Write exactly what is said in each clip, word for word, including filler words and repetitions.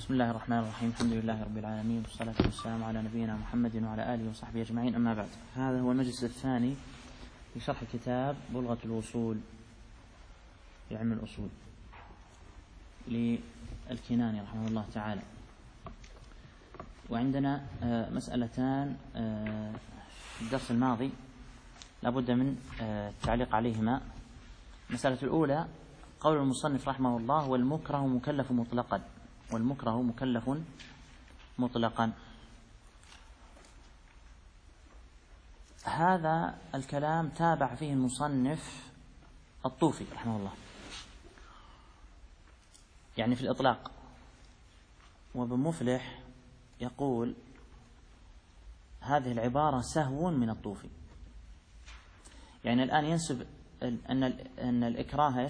بسم الله الرحمن الرحيم. الحمد لله رب العالمين، والصلاة والسلام على نبينا محمد وعلى آله وصحبه أجمعين، أما بعد. هذا هو المجلس الثاني في شرح كتاب بلغة الوصول في علم الأصول للكناني رحمه الله تعالى. وعندنا مسألتان في الدرس الماضي لابد من التعليق عليهما. المسألة الأولى قول المصنف رحمه الله: والمكره مكلف مطلقا. والمكره مكلف مطلقا. هذا الكلام تابع فيه المصنف الطوفي رحمه الله، يعني في الإطلاق. وابن مفلح يقول هذه العبارة سهو من الطوفي، يعني الآن ينسب أن أن الإكراه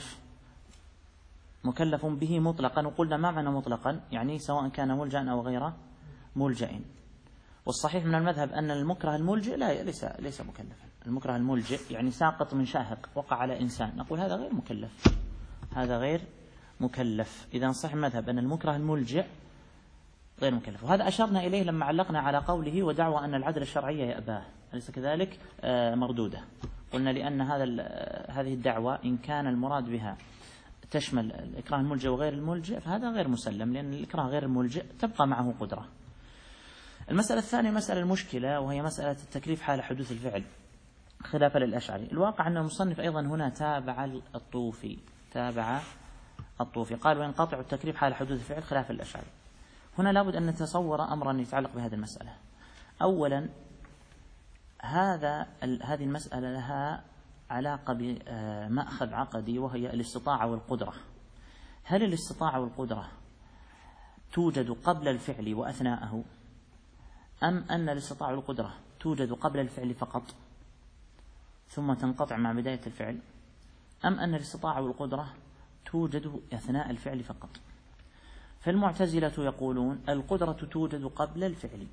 مكلف به مطلقا، وقلنا ما معنى مطلقا؟ يعني سواء كان ملجأ أو غير ملجأ. والصحيح من المذهب أن المكره الملجئ لا ليس ليس مكلفا. المكره الملجئ يعني ساقط من شاهق وقع على إنسان، نقول هذا غير مكلف، هذا غير مكلف. إذا صح المذهب أن المكره الملجئ غير مكلف. وهذا أشرنا إليه لما علقنا على قوله: ودعوى أن العدل الشرعي يأباه، أليس كذلك؟ مردودة. قلنا لأن هذا هذه الدعوة إن كان المراد بها تشمل الإكراه الملجئ وغير الملجئ فهذا غير مسلم، لأن الإكراه غير الملجئ تبقى معه قدرة. المسألة الثانية مسألة المشكلة، وهي مسألة التكليف حال حدوث الفعل خلافا للأشعري. الواقع أن المصنف أيضا هنا تابع الطوفي تابع الطوفي قال: وينقطع التكليف حال حدوث الفعل خلافا للأشعري. هنا لابد أن نتصور أمرا يتعلق بهذه المسألة. أولا، هذا هذه المسألة لها علاقة بمأخذ عقدي، وهي الاستطاعة والقدرة. هل الاستطاعة والقدرة توجد قبل الفعل وأثناءه، أم أن الاستطاعة والقدرة توجد قبل الفعل فقط ثم تنقطع مع بداية الفعل، أم أن الاستطاعة والقدرة توجد أثناء الفعل فقط؟ فالمعتزلة يقولون القدرة توجد قبل الفعل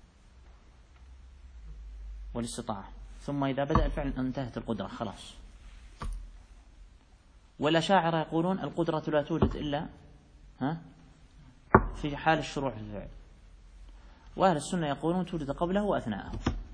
والاستطاعة، ثم إذا بدأ الفعل انتهت القدرة خلاص. والأشاعرة يقولون القدرة لا توجد إلا ها في حال الشروع في الفعل. وأهل السنة يقولون توجد قبله وأثناءه.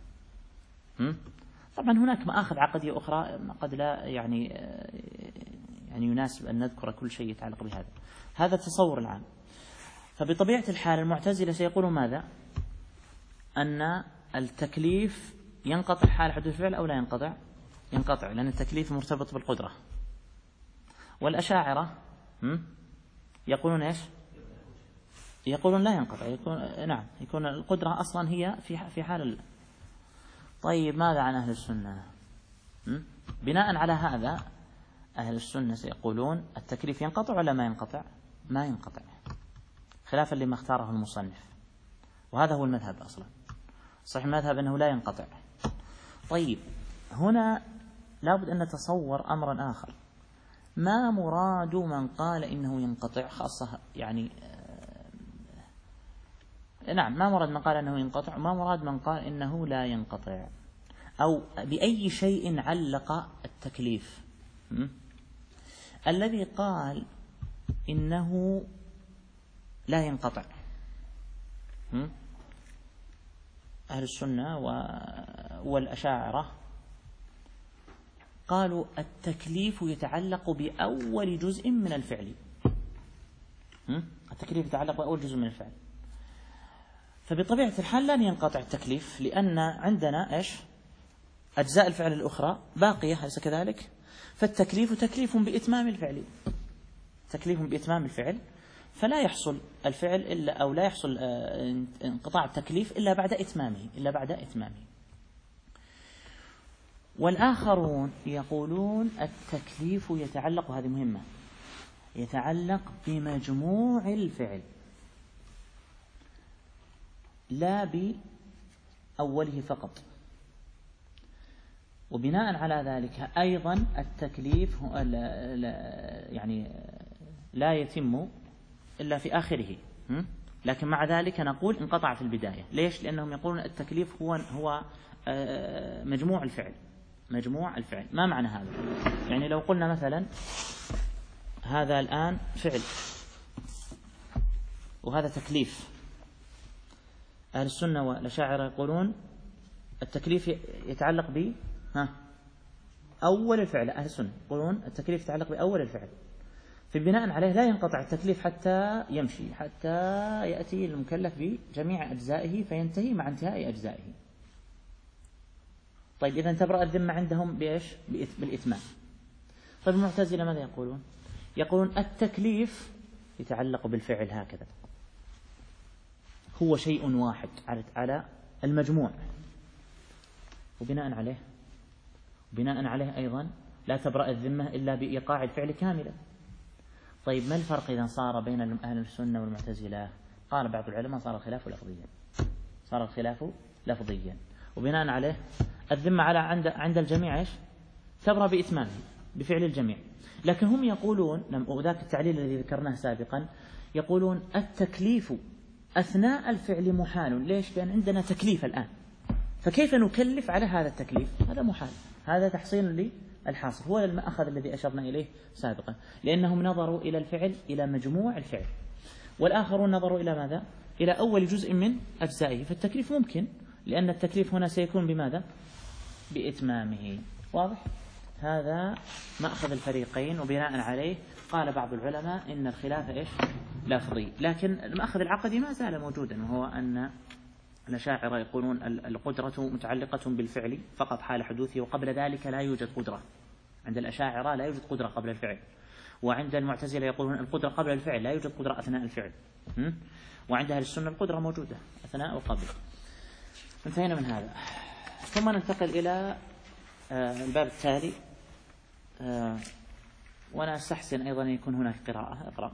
طبعا هناك مآخذ عقدية أخرى قد لا يعني يعني يناسب أن نذكر كل شيء يتعلق بهذا. هذا التصور العام. فبطبيعة الحال المعتزلة سيقولون ماذا؟ أن التكليف ينقطع حال حدوث الفعل أو لا ينقطع؟ ينقطع، لأن التكليف مرتبط بالقدرة. والأشاعرة يقولون إيش؟ يقولون لا ينقطع، يكون نعم يكون القدرة أصلا هي في في حال ال... طيب ماذا عن أهل السنة؟ بناء على هذا أهل السنة سيقولون التكليف ينقطع ولا ما ينقطع؟ ما ينقطع، خلافا لما اختاره المصنف، وهذا هو المذهب أصلا. صحيح المذهب أنه لا ينقطع. طيب هنا لابد أن نتصور أمرا آخر. ما مراد من قال إنه ينقطع خاصة؟ يعني آه نعم ما مراد من قال إنه ينقطع، ما مراد من قال إنه لا ينقطع، أو بأي شيء علق التكليف؟ م? الذي قال إنه لا ينقطع م? أهل السنة والأشاعرة قالوا التكليف يتعلق بأول جزء من الفعل. التكليف يتعلق بأول جزء من الفعل، فبطبيعة الحال لن ينقطع التكليف، لأن عندنا إيش؟ أجزاء الفعل الأخرى باقية، أليس كذلك؟ فالتكليف تكليف بإتمام الفعل، تكليف بإتمام الفعل، فلا يحصل الفعل إلا أو لا يحصل انقطاع التكليف إلا بعد إتمامه إلا بعد إتمامه. والآخرون يقولون التكليف يتعلق، وهذه مهمة، يتعلق بمجموع الفعل لا بأوله فقط. وبناء على ذلك أيضا التكليف يعني لا يتم إلا في آخره، لكن مع ذلك نقول انقطع في البداية. ليش؟ لأنهم يقولون التكليف هو هو مجموع الفعل مجموع الفعل. ما معنى هذا؟ يعني لو قلنا مثلا هذا الآن فعل وهذا تكليف. أهل السنة والأشاعرة يقولون التكليف يتعلق ب ها أول الفعل. أهل السنة يقولون التكليف يتعلق بأول الفعل، في بناء عليه لا ينقطع التكليف حتى يمشي، حتى يأتي المكلف بجميع أجزائه فينتهي مع انتهاء أجزائه. طيب إذا تبرأ الذمة عندهم بإيش؟ بالإتمام. طيب المعتزلة ماذا يقولون؟ يقولون التكليف يتعلق بالفعل هكذا، هو شيء واحد على المجموع، وبناء عليه بناء عليه أيضا لا تبرأ الذمة إلا بإيقاع الفعل كاملا. طيب ما الفرق إذا صار بين أهل السنة والمعتزلة؟ قال بعض العلماء صار الخلاف لفظيا، صار الخلاف لفظيا، وبناء عليه الذمة على عند عند الجميع إيش؟ تبرأ بإتمامه بفعل الجميع. لكن هم يقولون، وذاك التعليل الذي ذكرناه سابقا، يقولون التكليف أثناء الفعل محال. ليش؟ لأن عندنا تكليف الآن، فكيف نكلف على هذا التكليف؟ هذا محال، هذا تحصيل للحاصل. هو المأخذ الذي أشرنا إليه سابقا، لأنهم نظروا إلى الفعل إلى مجموع الفعل، والآخرون نظروا إلى ماذا؟ إلى أول جزء من أجزائه. فالتكليف ممكن، لأن التكليف هنا سيكون بماذا؟ بإتمامه. واضح؟ هذا مأخذ الفريقين، وبناء عليه قال بعض العلماء إن الخلاف إيش؟ لفظي. لكن المأخذ العقدي ما زال موجودا، وهو أن الأشاعرة يقولون القدرة متعلقة بالفعل فقط حال حدوثه، وقبل ذلك لا يوجد قدرة. عند الأشاعرة لا يوجد قدرة قبل الفعل، وعند المعتزلة يقولون القدرة قبل الفعل، لا يوجد قدرة أثناء الفعل. وعند أهل السنة القدرة موجودة أثناء وقبل. انتهينا من هذا، ثم ننتقل إلى الباب التالي. وأنا أستحسن أيضا يكون هناك قراءة. أقرأ.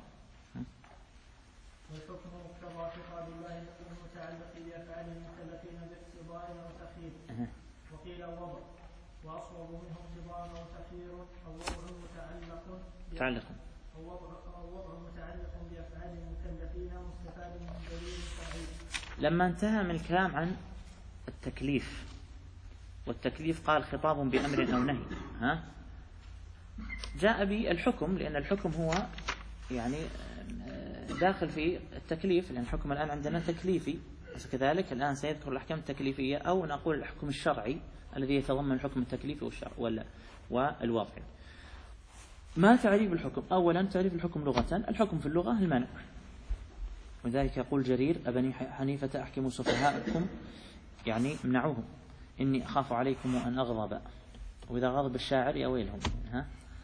والحكم مقتضى خطاب الله المتعلق بأفعال المكلفين باقتضاء وتأخير، وقيل الوضع، وأصوب منه اقتضاء وتأخير. الوضع متعلق تعلق الوضع متعلق بأفعال المكلفين مستفاد من دليل شرعي. لما انتهى من الكلام عن التكليف، والتكليف قال خطاب بأمر أو نهي، ها جاء بالحكم، لأن الحكم هو يعني داخل في التكليف، لأن الحكم الآن عندنا تكليفي، كذلك الآن سيذكر الأحكام التكليفية، أو نقول الحكم الشرعي الذي يتضمن الحكم التكليفي والشرع ولا والوضعي. ما تعريف الحكم؟ أولا تعريف الحكم لغة، الحكم في اللغة المنع، وذلك يقول جرير أبني حنيفة أحكموا سفهاءكم، يعني امنعوهم، إني أخاف عليكم أن أغضب، وإذا غضب الشاعر يا ويلهم. ها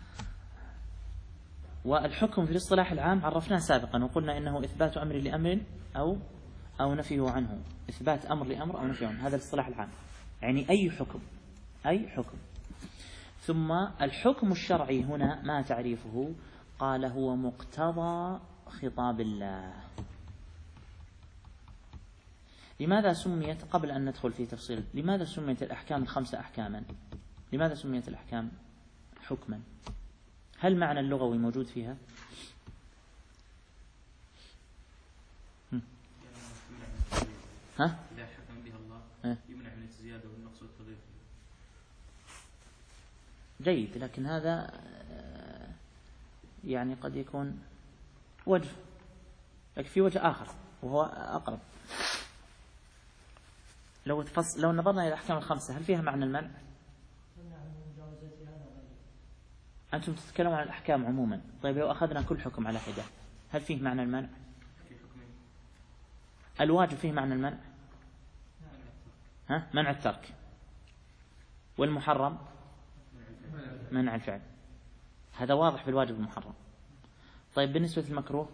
والحكم في الاصطلاح العام عرفناه سابقا، وقلنا إنه إثبات أمر لأمر أو أو نفيه عنه، إثبات أمر لأمر أو نفيه عنه، هذا الاصطلاح العام، يعني أي حكم أي حكم. ثم الحكم الشرعي هنا ما تعريفه؟ قال هو مقتضى خطاب الله. لماذا سميت، قبل أن ندخل في تفصيل، لماذا سميت الأحكام الخمسة أحكاما؟ لماذا سميت الأحكام حكما؟ هل معنى اللغوي موجود فيها؟ ها؟ إذا حكم بها الله يمنع من الزيادة والنقص والتضييق. جيد، لكن هذا يعني قد يكون وجه، لكن في وجه آخر وهو أقرب. لو تفصل، لو نظرنا إلى الأحكام الخمسة هل فيها معنى المنع؟ أنتم تتكلمون عن الأحكام عموما، طيب لو أخذنا كل حكم على حدة هل فيه معنى المنع؟ الواجب فيه معنى المنع؟ ها؟ منع الترك. والمحرم منع الفعل، هذا واضح في الواجب المحرم. طيب بالنسبة للمكروه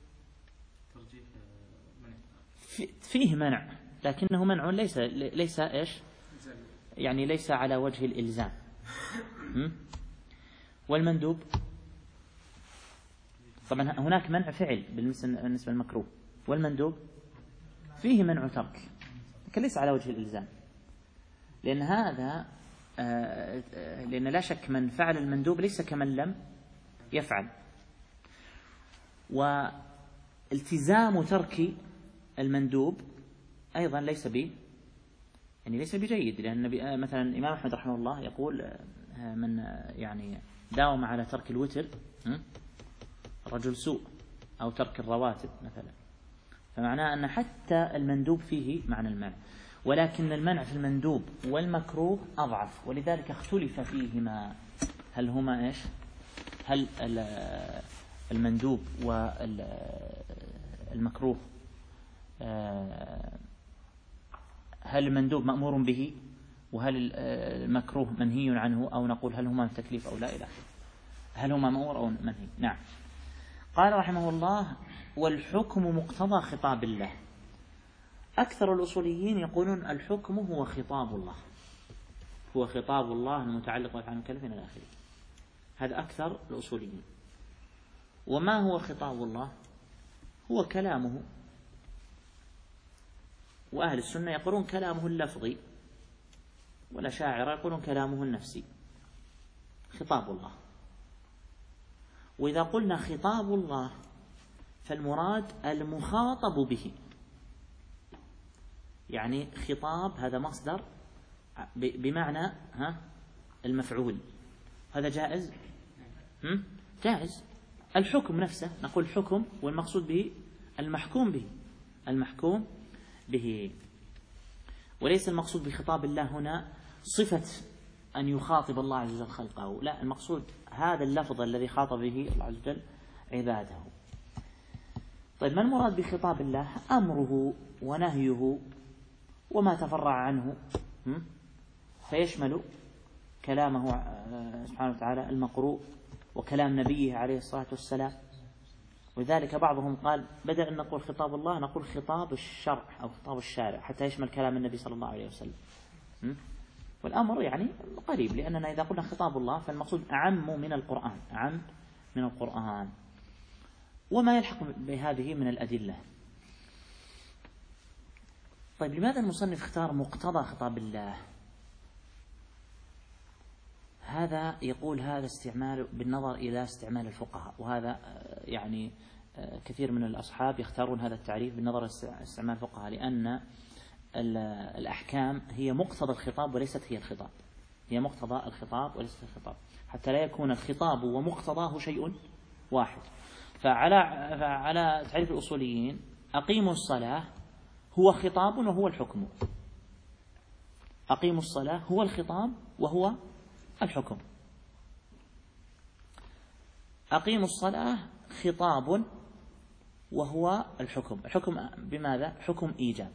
فيه منع، لكنه منع ليس ليس إيش؟ يعني ليس على وجه الإلزام. والمندوب طبعا هناك منع فعل بالنسبة للمكروه، والمندوب فيه منع ترك، لكن ليس على وجه الإلزام، لأن هذا لأن لا شك من فعل المندوب ليس كمن لم يفعل. والتزام ترك المندوب أيضا ليس ب يعني ليس بجيد، لأن مثلا الإمام أحمد رحمه الله يقول من يعني داوم على ترك الوتر رجل سوء، أو ترك الرواتب مثلا. فمعناه أن حتى المندوب فيه معنى المنع، ولكن المنع في المندوب والمكروه أضعف، ولذلك اختلف فيهما هل هما إيش؟ هل المندوب والمكروه هل المندوب مأمور به وهل المكروه منهي عنه، أو نقول هل هما تكليف أو لا إلى آخره، هل هما مأمور أو منهي. نعم. قال رحمه الله: والحكم مقتضى خطاب الله. أكثر الأصوليين يقولون الحكم هو خطاب الله، هو خطاب الله المتعلق بأفعال المكلفين إلى آخره. هذا أكثر الأصوليين. وما هو خطاب الله؟ هو كلامه. وأهل السنة يقولون كلامه اللفظي، والأشاعرة يقولون كلامه النفسي. خطاب الله. وإذا قلنا خطاب الله فالمراد المخاطب به، يعني خطاب هذا مصدر بمعنى ها المفعول. هذا جائز؟ هم؟ جائز. الحكم نفسه نقول حكم، والمقصود به المحكوم به، المحكوم به. وليس المقصود بخطاب الله هنا صفة أن يخاطب الله عز وجل خلقه، لا، المقصود هذا اللفظ الذي خاطب به الله عز وجل عباده. طيب، ما المراد بخطاب الله؟ أمره ونهيه وما تفرع عنه، فيشمل كلامه سبحانه وتعالى المقروء وكلام نبيه عليه الصلاة والسلام. ولذلك بعضهم قال بدل أن نقول خطاب الله نقول خطاب الشرع أو خطاب الشارع، حتى يشمل كلام النبي صلى الله عليه وسلم. والأمر يعني قريب، لأننا إذا قلنا خطاب الله فالمقصود أعم من القرآن، أعم من القرآن وما يلحق بهذه من الأدلة. طيب، لماذا المصنف اختار مقتضى خطاب الله؟ هذا يقول هذا استعمال بالنظر إلى استعمال الفقهاء، وهذا يعني كثير من الأصحاب يختارون هذا التعريف بالنظر إلى استعمال الفقهاء، لأن الأحكام هي مقتضى الخطاب وليست هي الخطاب، هي مقتضى الخطاب وليست الخطاب، حتى لا يكون الخطاب ومقتضاه شيء واحد. فعلى فعلى تعريف الأصوليين أقيموا الصلاة هو خطاب وهو الحكم. أقيموا الصلاة هو الخطاب وهو الحكم. أقيموا الصلاة خطاب وهو الحكم. الحكم بماذا؟ حكم إيجاب.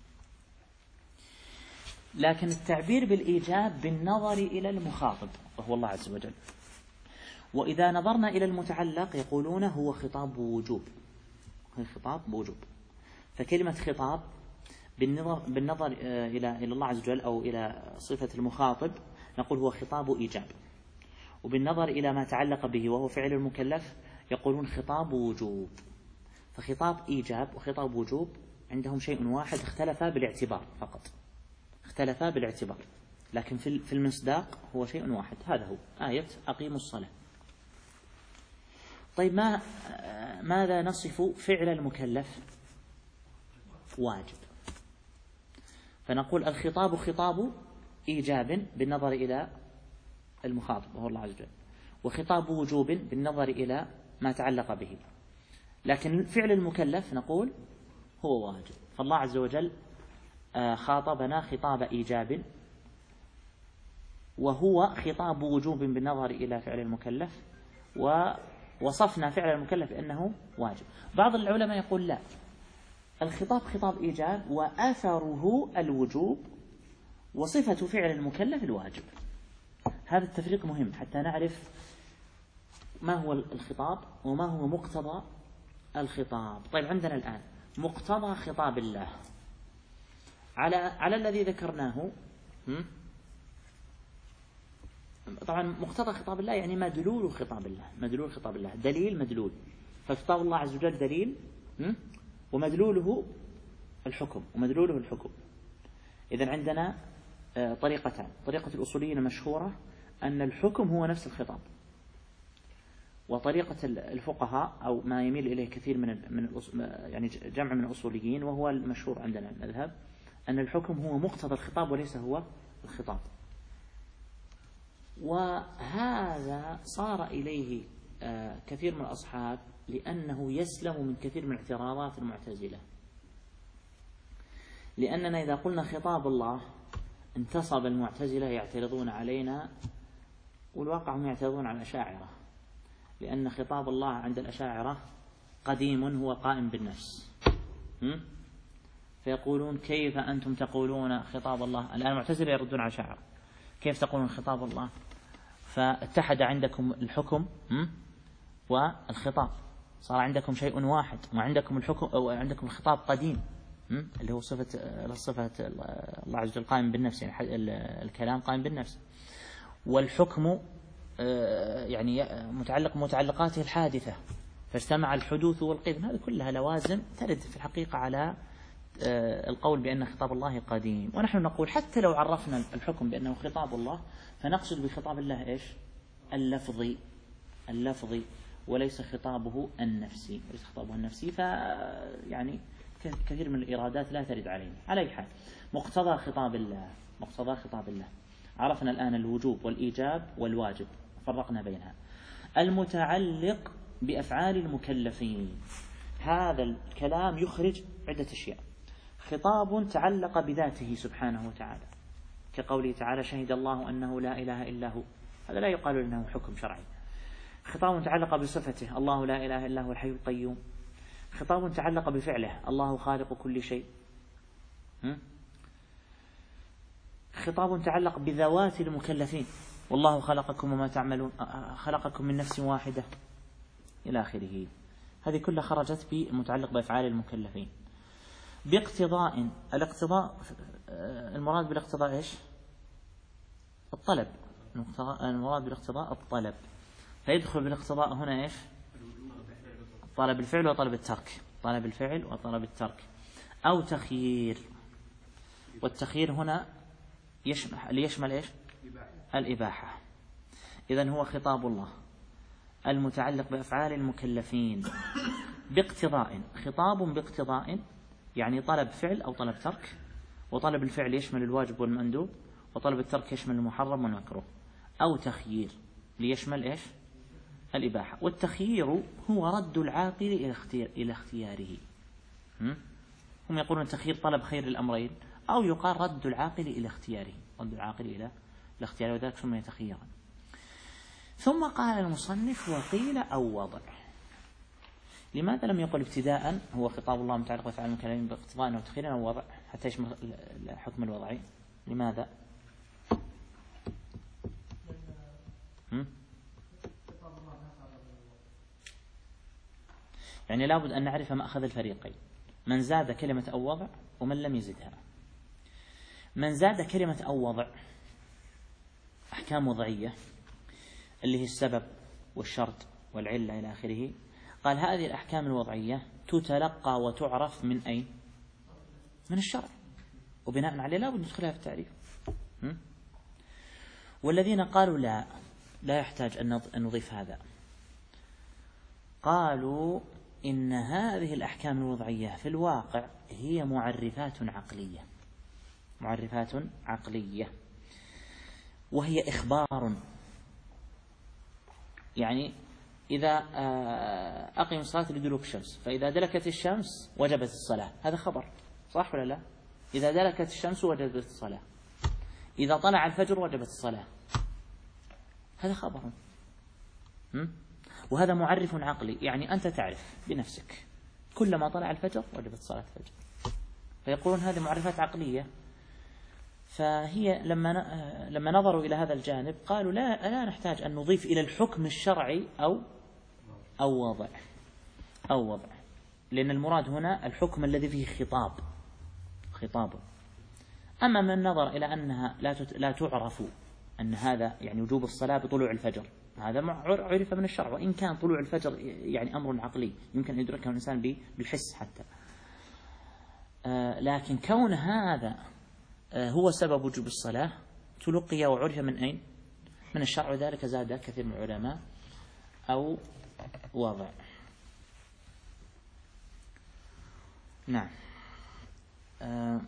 لكن التعبير بالإيجاب بالنظر إلى المخاطب وهو الله عز وجل. وإذا نظرنا إلى المتعلق يقولون هو خطاب وجوب، هو خطاب وجوب. فكلمة خطاب بالنظر, بالنظر إلى إلى الله عز وجل أو إلى صفة المخاطب نقول هو خطاب إيجاب، وبالنظر إلى ما تعلق به وهو فعل المكلف يقولون خطاب وجوب. فخطاب إيجاب وخطاب وجوب عندهم شيء واحد، اختلفا بالاعتبار فقط، اختلفا بالاعتبار، لكن في المصداق هو شيء واحد. هذا هو آية أقيموا الصلاة. طيب، ما ماذا نصف فعل المكلف؟ واجب. فنقول الخطاب خطاب إيجاب بالنظر إلى المخاطب وهو الله عز وجل، وخطاب وجوب بالنظر إلى ما تعلق به. لكن فعل المكلف نقول هو واجب. فالله عز وجل خاطبنا خطاب إيجاب وهو خطاب وجوب بالنظر إلى فعل المكلف، ووصفنا فعل المكلف أنه واجب. بعض العلماء يقول لا، الخطاب خطاب إيجاب وأثره الوجوب وصفة فعل المكلف الواجب. هذا التفريق مهم حتى نعرف ما هو الخطاب وما هو مقتضى الخطاب. طيب، عندنا الآن مقتضى خطاب الله على على الذي ذكرناه. طبعا مقتضى خطاب الله يعني مدلول خطاب الله، مدلول خطاب الله دليل مدلول. فخطاب الله عز وجل دليل ومدلوله الحكم، ومدلوله الحكم. إذن عندنا طريقتان. طريقة الأصوليين المشهورة أن الحكم هو نفس الخطاب، وطريقة الفقهاء أو ما يميل إليه كثير من من يعني جمع من الأصوليين وهو المشهور عندنا المذهب أن الحكم هو مقتضى الخطاب وليس هو الخطاب. وهذا صار إليه كثير من الأصحاب لأنه يسلم من كثير من اعتراضات المعتزلة. لأننا إذا قلنا خطاب الله انتصب المعتزلة يعترضون علينا، والواقع هم يعترضون على الأشاعرة، لأن خطاب الله عند الأشاعرة قديم هو قائم بالنفس. فيقولون كيف أنتم تقولون خطاب الله؟ الآن المعتزلة يردون على الأشاعرة، كيف تقولون خطاب الله؟ فاتحد عندكم الحكم والخطاب، صار عندكم شيء واحد، وعندكم الحكم أو عندكم الخطاب قديم اللي هو صفة صفة الله عز وجل قائم بالنفس، يعني الكلام قائم بالنفس، والحكم يعني متعلق متعلقاته الحادثة، فاجتمع الحدوث والقدم. هذه كلها لوازم ترد في الحقيقة على القول بأن خطاب الله قديم. ونحن نقول حتى لو عرفنا الحكم بأنه خطاب الله فنقصد بخطاب الله إيش؟ اللفظي، اللفظي وليس خطابه النفسي، وليس خطابه النفسي. فيعني كثير من الإرادات لا ترد علينا. على أي حال مقتضى خطاب الله، مقتضى خطاب الله عرفنا الآن الوجوب والإيجاب والواجب، فرقنا بينها. المتعلق بأفعال المكلفين، هذا الكلام يخرج عدة أشياء. خطاب تعلق بذاته سبحانه وتعالى، كقوله تعالى شهد الله أنه لا إله إلا هو، هذا لا يقال أنه حكم شرعي. خطاب تعلق بصفته، الله لا إله إلا هو الحي القيوم. خطاب تعلق بفعله، الله خالق كل شيء. خطاب تعلق بذوات المكلفين، والله خلقكم وما تعملون، خلقكم من نفس واحدة إلى آخره. هذه كلها خرجت بمتعلق بأفعال المكلفين. باقتضاء، الاقتضاء المراد بالاقتضاء إيش؟ الطلب، المراد بالاقتضاء الطلب، فيدخل بالاقتضاء هنا إيش؟ طلب الفعل وطلب الترك، طلب الفعل وطلب الترك، أو تخيير. والتخيير هنا يشمل ليشمل إيش؟ الإباحة. إذن هو خطاب الله المتعلق بأفعال المكلفين باقتضاء. خطاب باقتضاء يعني طلب فعل أو طلب ترك، وطلب الفعل يشمل الواجب والمندوب، وطلب الترك يشمل المحرم والمكروه. أو تخيير ليشمل إيش؟ الإباحة. والتخيير هو رد العاقل إلى اختيار إلى اختياره. هم يقولون التخيير طلب خير الأمرين، أو يقال رد العاقل إلى اختياره، رد العاقل إلى الاختيار، وذلك سمي تخييرا. ثم قال المصنف وقيل أو وضع. لماذا لم يقل ابتداء هو خطاب الله متعلق بأفعال المكلفين باقتضاء أو تخييرا أو وضع حتى يشمل الحكم الوضعي؟ لماذا؟ يعني لابد أن نعرف مأخذ الفريقين، من زاد كلمة أو وضع ومن لم يزدها. من زاد كلمة أو وضع أحكام وضعية اللي هي السبب والشرط والعلة إلى آخره، قال هذه الأحكام الوضعية تتلقى وتعرف من أين؟ من الشرع، وبناء عليه لا بد ندخلها في التعريف. والذين قالوا لا لا يحتاج أن نضيف هذا، قالوا إن هذه الأحكام الوضعية في الواقع هي معرفات عقلية، معرفات عقلية، وهي إخبار. يعني إذا أقيم الصلاة لدلوك الشمس، فإذا دلكت الشمس وجبت الصلاة، هذا خبر، صح ولا لا؟ إذا دلكت الشمس وجبت الصلاة، إذا طلع الفجر وجبت الصلاة، هذا خبر. وهذا معرف عقلي، يعني أنت تعرف بنفسك كلما طلع الفجر وجبت صلاة الفجر. فيقولون هذه معرفات عقلية. فهي لما لما نظروا إلى هذا الجانب قالوا لا لا نحتاج أن نضيف إلى الحكم الشرعي أو أو وضع أو وضع لأن المراد هنا الحكم الذي فيه خطاب خطاب. أما من نظر إلى أنها لا لا تعرف أن هذا يعني وجوب الصلاة بطلوع الفجر، هذا عرف من الشرع، وإن كان طلوع الفجر يعني أمر عقلي يمكن أن يدركه الإنسان بالحس حتى، لكن كون هذا هو سبب وجوب الصلاة تلقي وعرف من أين؟ من الشرع، وذلك زاد كثير من العلماء أو وضع. نعم. أه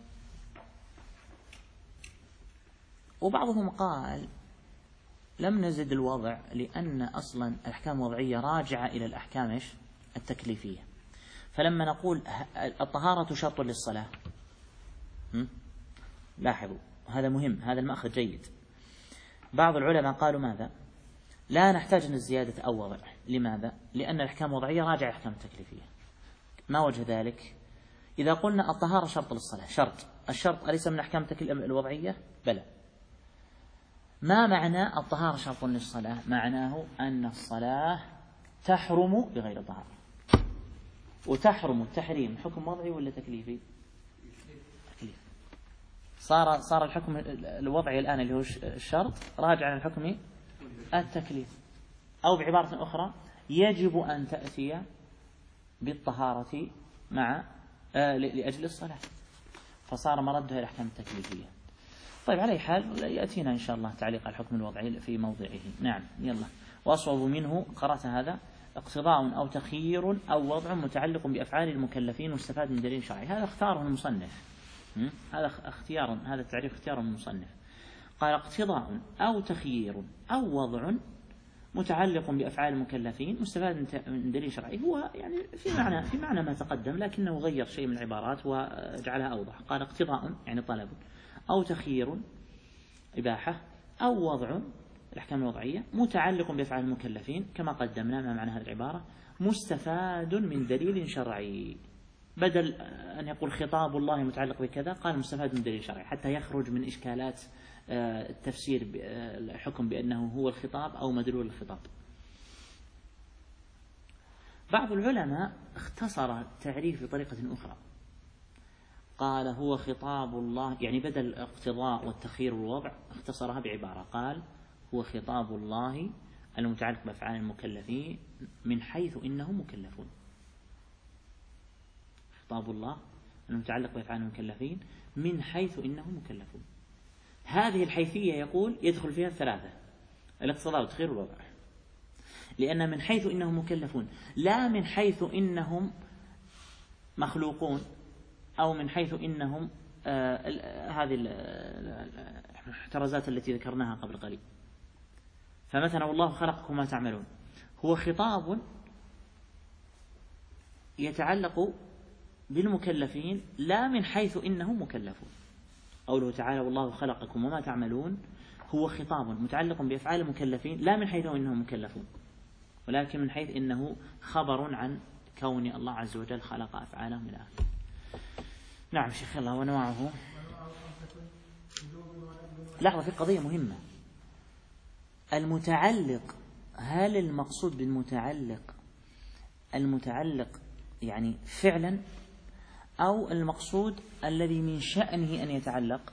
وبعضهم قال لم نزد الوضع لأن أصلا الأحكام الوضعية راجعة إلى الأحكام إيش؟ التكليفية. فلما نقول الطهارة شرط للصلاة، لاحظوا هذا مهم، هذا المأخذ جيد. بعض العلماء قالوا ماذا؟ لا نحتاج أن الزيادة أو وضع. لماذا؟ لأن الأحكام الوضعية راجع الأحكام التكليفية. ما وجه ذلك؟ إذا قلنا الطهارة شرط للصلاة، شرط، الشرط أليس من أحكام الوضعية؟ بلى. ما معنى الطهارة شرط للصلاة؟ معناه أن الصلاة تحرم بغير طهارة. وتحرم التحريم حكم وضعي ولا تكليفي؟ تكليف. صار صار الحكم الوضعي الآن اللي هو الشرط راجع عن الحكم التكليف. أو بعبارة أخرى يجب أن تأتي بالطهارة مع آه لأجل الصلاة، فصار مردها الأحكام التكليفية. طيب على أي حال يأتينا إن شاء الله تعليق على الحكم الوضعي في موضعه. نعم يلا. وأصوب منه قرأت هذا اقتضاء أو تخيير أو وضع متعلق بأفعال المكلفين واستفاد من دليل شرعي. هذا اختاره المصنف، هذا اختيار، هذا التعريف اختيار من المصنف. قال اقتضاء أو تخيير أو وضع متعلق بأفعال المكلفين مستفاد من دليل شرعي. هو يعني في معنى في معنى ما تقدم، لكنه غير شيء من العبارات وجعلها أوضح. قال اقتضاء يعني طلب، أو تخيير إباحة، أو وضع الأحكام الوضعية متعلق بأفعال المكلفين كما قدمنا. ما معنى هذه العبارة؟ مستفاد من دليل شرعي. بدل أن يقول خطاب الله متعلق بكذا قال مستفاد من دليل شرعي، حتى يخرج من إشكالات التفسير الحكم بأنه هو الخطاب أو مدلول الخطاب. بعض العلماء اختصر التعريف بطريقة أخرى، قال هو خطاب الله، يعني بدل الاقتضاء والتخيير والوضع اختصرها بعبارة، قال هو خطاب الله المتعلق بأفعال المكلفين من حيث إنهم مكلفون. خطاب الله المتعلق بأفعال المكلفين من حيث إنهم مكلفون. هذه الحيثية يقول يدخل فيها الثلاثة، الاقتضاء والتخيير والوضع، لأن من حيث إنهم مكلفون لا من حيث إنهم مخلوقون أو من حيث إنهم آه هذه الاحترازات التي ذكرناها قبل قليل. فمثلا والله خلقكم ما تعملون هو خطاب يتعلق بالمكلفين لا من حيث إنهم مكلفون. قوله تعالى والله خلقكم وما تعملون هو خطاب متعلق بأفعال المكلفين لا من حيث إنهم مكلفون، ولكن من حيث إنه خبر عن كون الله عز وجل خلق أفعالهم إلى آخره. نعم شيخ الله. ونوعه لحظة، في قضية مهمة. المتعلق، هل المقصود بالمتعلق المتعلق يعني فعلا أو المقصود الذي من شأنه أن يتعلق؟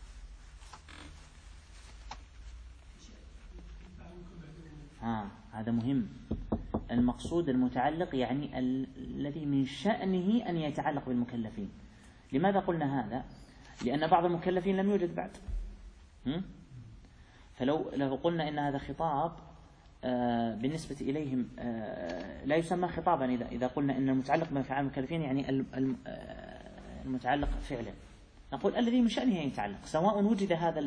آه هذا مهم. المقصود المتعلق يعني ال- الذي من شأنه أن يتعلق بالمكلفين. لماذا قلنا هذا؟ لأن بعض المكلفين لم يوجد بعد. م? فلو لو قلنا إن هذا خطاب آه بالنسبة إليهم آه لا يسمى خطابا إذا إذا قلنا إن المتعلق بأفعال المكلفين يعني المتعلق فعلا، نقول الذي من شأنه أن يتعلق سواء وجد هذا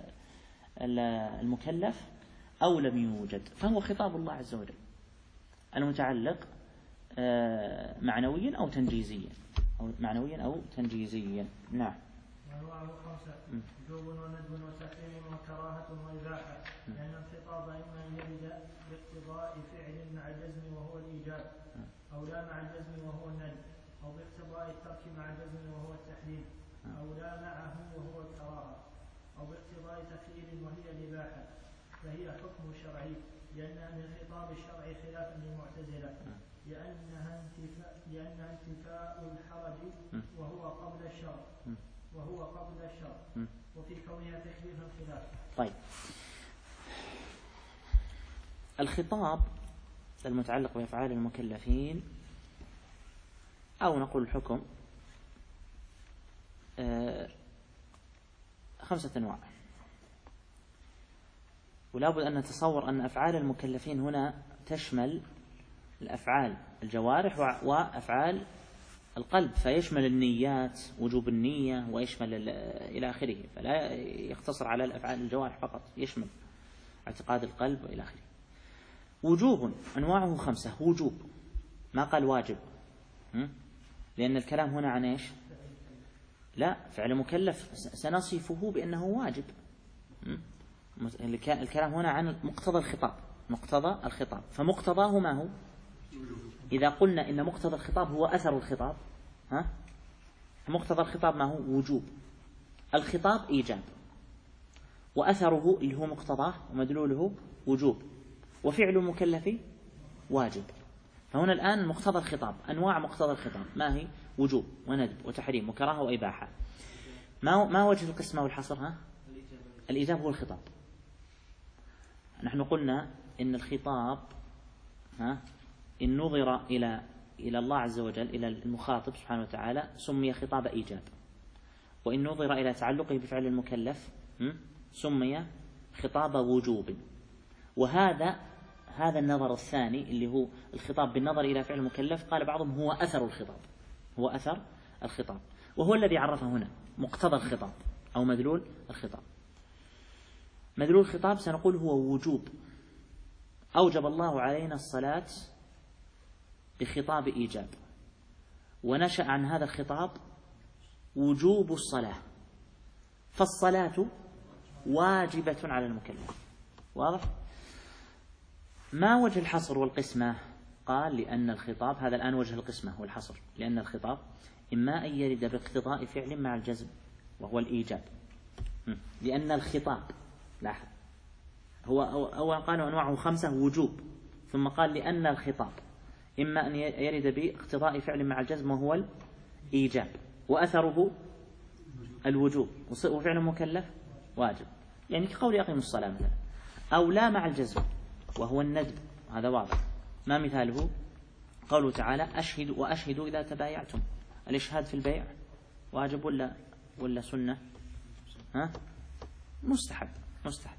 المكلف أو لم يوجد، فهو خطاب الله عز وجل المتعلق آه معنويا أو تنجيزيا أو معنويا أو تنجيزيا. نعم. وأنواعه خمسة: وجوب وندب وتحريم وكراهة وإباحة، لأن الخطاب إما أن يرد باقتضاء فعل مع الجزم وهو الإيجاب، أو لا مع الجزم وهو الندب، أو باقتضاء الترك مع الجزم وهو التحريم، أو لا معه وهو الكراهة، أو باقتضاء تخيير وهي الإباحة، فهي حكم شرعي لأنها من خطاب الشرع خلافا للمعتزلة، لأنها انتفاء لأنها انتفاء الحرج وهو قبل الشرع وهو قبل الشرع وفي كونها تكليفا خلاف. طيب، الخطاب المتعلق بأفعال المكلفين أو نقول الحكم آه خمسة أنواع، ولا بد أن نتصور أن أفعال المكلفين هنا تشمل الأفعال الجوارح وأفعال القلب، فيشمل النيات وجوب النية ويشمل إلى آخره، فلا يختصر على الأفعال الجوارح فقط، يشمل اعتقاد القلب وإلى آخره. وجوب أنواعه خمسة، وجوب ما قال واجب، لأن الكلام هنا عن إيش؟ لا، فعل مكلف سنصفه بأنه واجب. الكلام هنا عن مقتضى الخطاب، مقتضى الخطاب، فمقتضاه ما هو؟ إذا قلنا إن مقتضى الخطاب هو أثر الخطاب، ها؟ مقتضى الخطاب ما هو؟ وجوب. الخطاب إيجاب، وأثره اللي هو مقتضاه ومدلوله وجوب، وفعل المكلف واجب. فهنا الآن مقتضى الخطاب، أنواع مقتضى الخطاب ما هي؟ وجوب وندب وتحريم وكراهة وإباحة. ما ما وجه القسمة والحصر؟ ها؟ الإيجاب هو الخطاب. نحن قلنا إن الخطاب ها إن نظر إلى إلى الله عز وجل، إلى المخاطب سبحانه وتعالى، سمي خطاب إيجاب، وإن نظر إلى تعلقه بفعل المكلف سمي خطاب وجوب. وهذا هذا النظر الثاني اللي هو الخطاب بالنظر إلى فعل المكلف، قال بعضهم هو أثر الخطاب، هو أثر الخطاب، وهو الذي عرفه هنا مقتضى الخطاب أو مدلول الخطاب. مدلول الخطاب سنقول هو وجوب، أوجب الله علينا الصلاة بخطاب إيجاب، ونشأ عن هذا الخطاب وجوب الصلاة، فالصلاة واجبة على المكلف. واضح؟ ما وجه الحصر والقسمة؟ قال لأن الخطاب، هذا الآن وجه القسمة والحصر، لأن الخطاب إما أن يرد باقتضاء فعل مع الجزم وهو الإيجاب، لأن الخطاب لاحظ هو أول قال أنواعه خمسة وجوب، ثم قال لأن الخطاب إما أن يرد باقتضاء فعل مع الجزم وهو الإيجاب، وأثره الوجوب، وفعل مكلف واجب، يعني كقول أقيموا الصلاة مثلا. أو لا مع الجزم وهو الندب، هذا واضح. ما مثاله؟ قوله تعالى أشهد وأشهدوا إذا تبايعتم. الإشهاد في البيع واجب ولا ولا سنة؟ ها؟ مستحب، مستحب.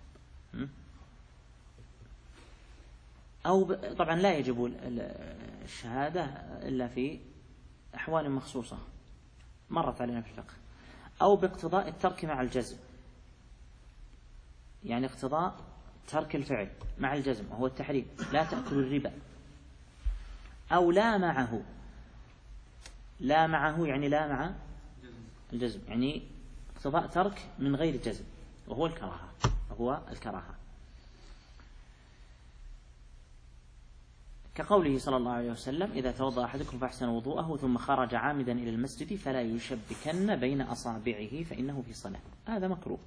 أو طبعا لا يجب الشهادة إلا في أحوال مخصوصة مرت علينا في الفقه. أو باقتضاء الترك مع الجزم، يعني اقتضاء ترك الفعل مع الجزم وهو التحريم، لا تأكل الربا. أو لا معه، لا معه يعني لا مع الجزم، يعني اقتضاء ترك من غير الجزم وهو الكراهة، وهو الكراهة، كقوله صلى الله عليه وسلم إذا توضأ أحدكم فأحسن وضوءه ثم خرج عامدا إلى المسجد فلا يشبكن بين أصابعه فإنه في صلاة، هذا مكروه.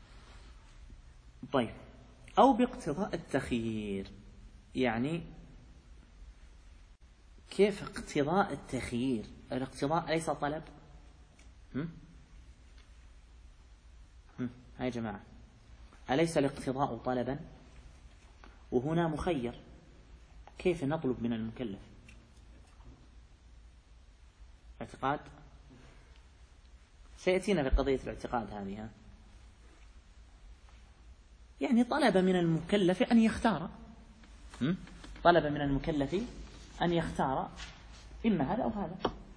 طيب، أو باقتضاء التخيير، يعني كيف اقتضاء التخيير؟ الاقتضاء ليس طلب؟ هم؟ هم؟ هاي جماعة، أليس الاقتضاء طلبا؟ وهنا مخير، كيف نطلب من المكلف؟ اعتقاد سيأتينا في قضية الاعتقاد هذه، ها؟ يعني طلب من المكلف أن يختار، هم؟ طلب من المكلف أن يختار إما هذا أو هذا.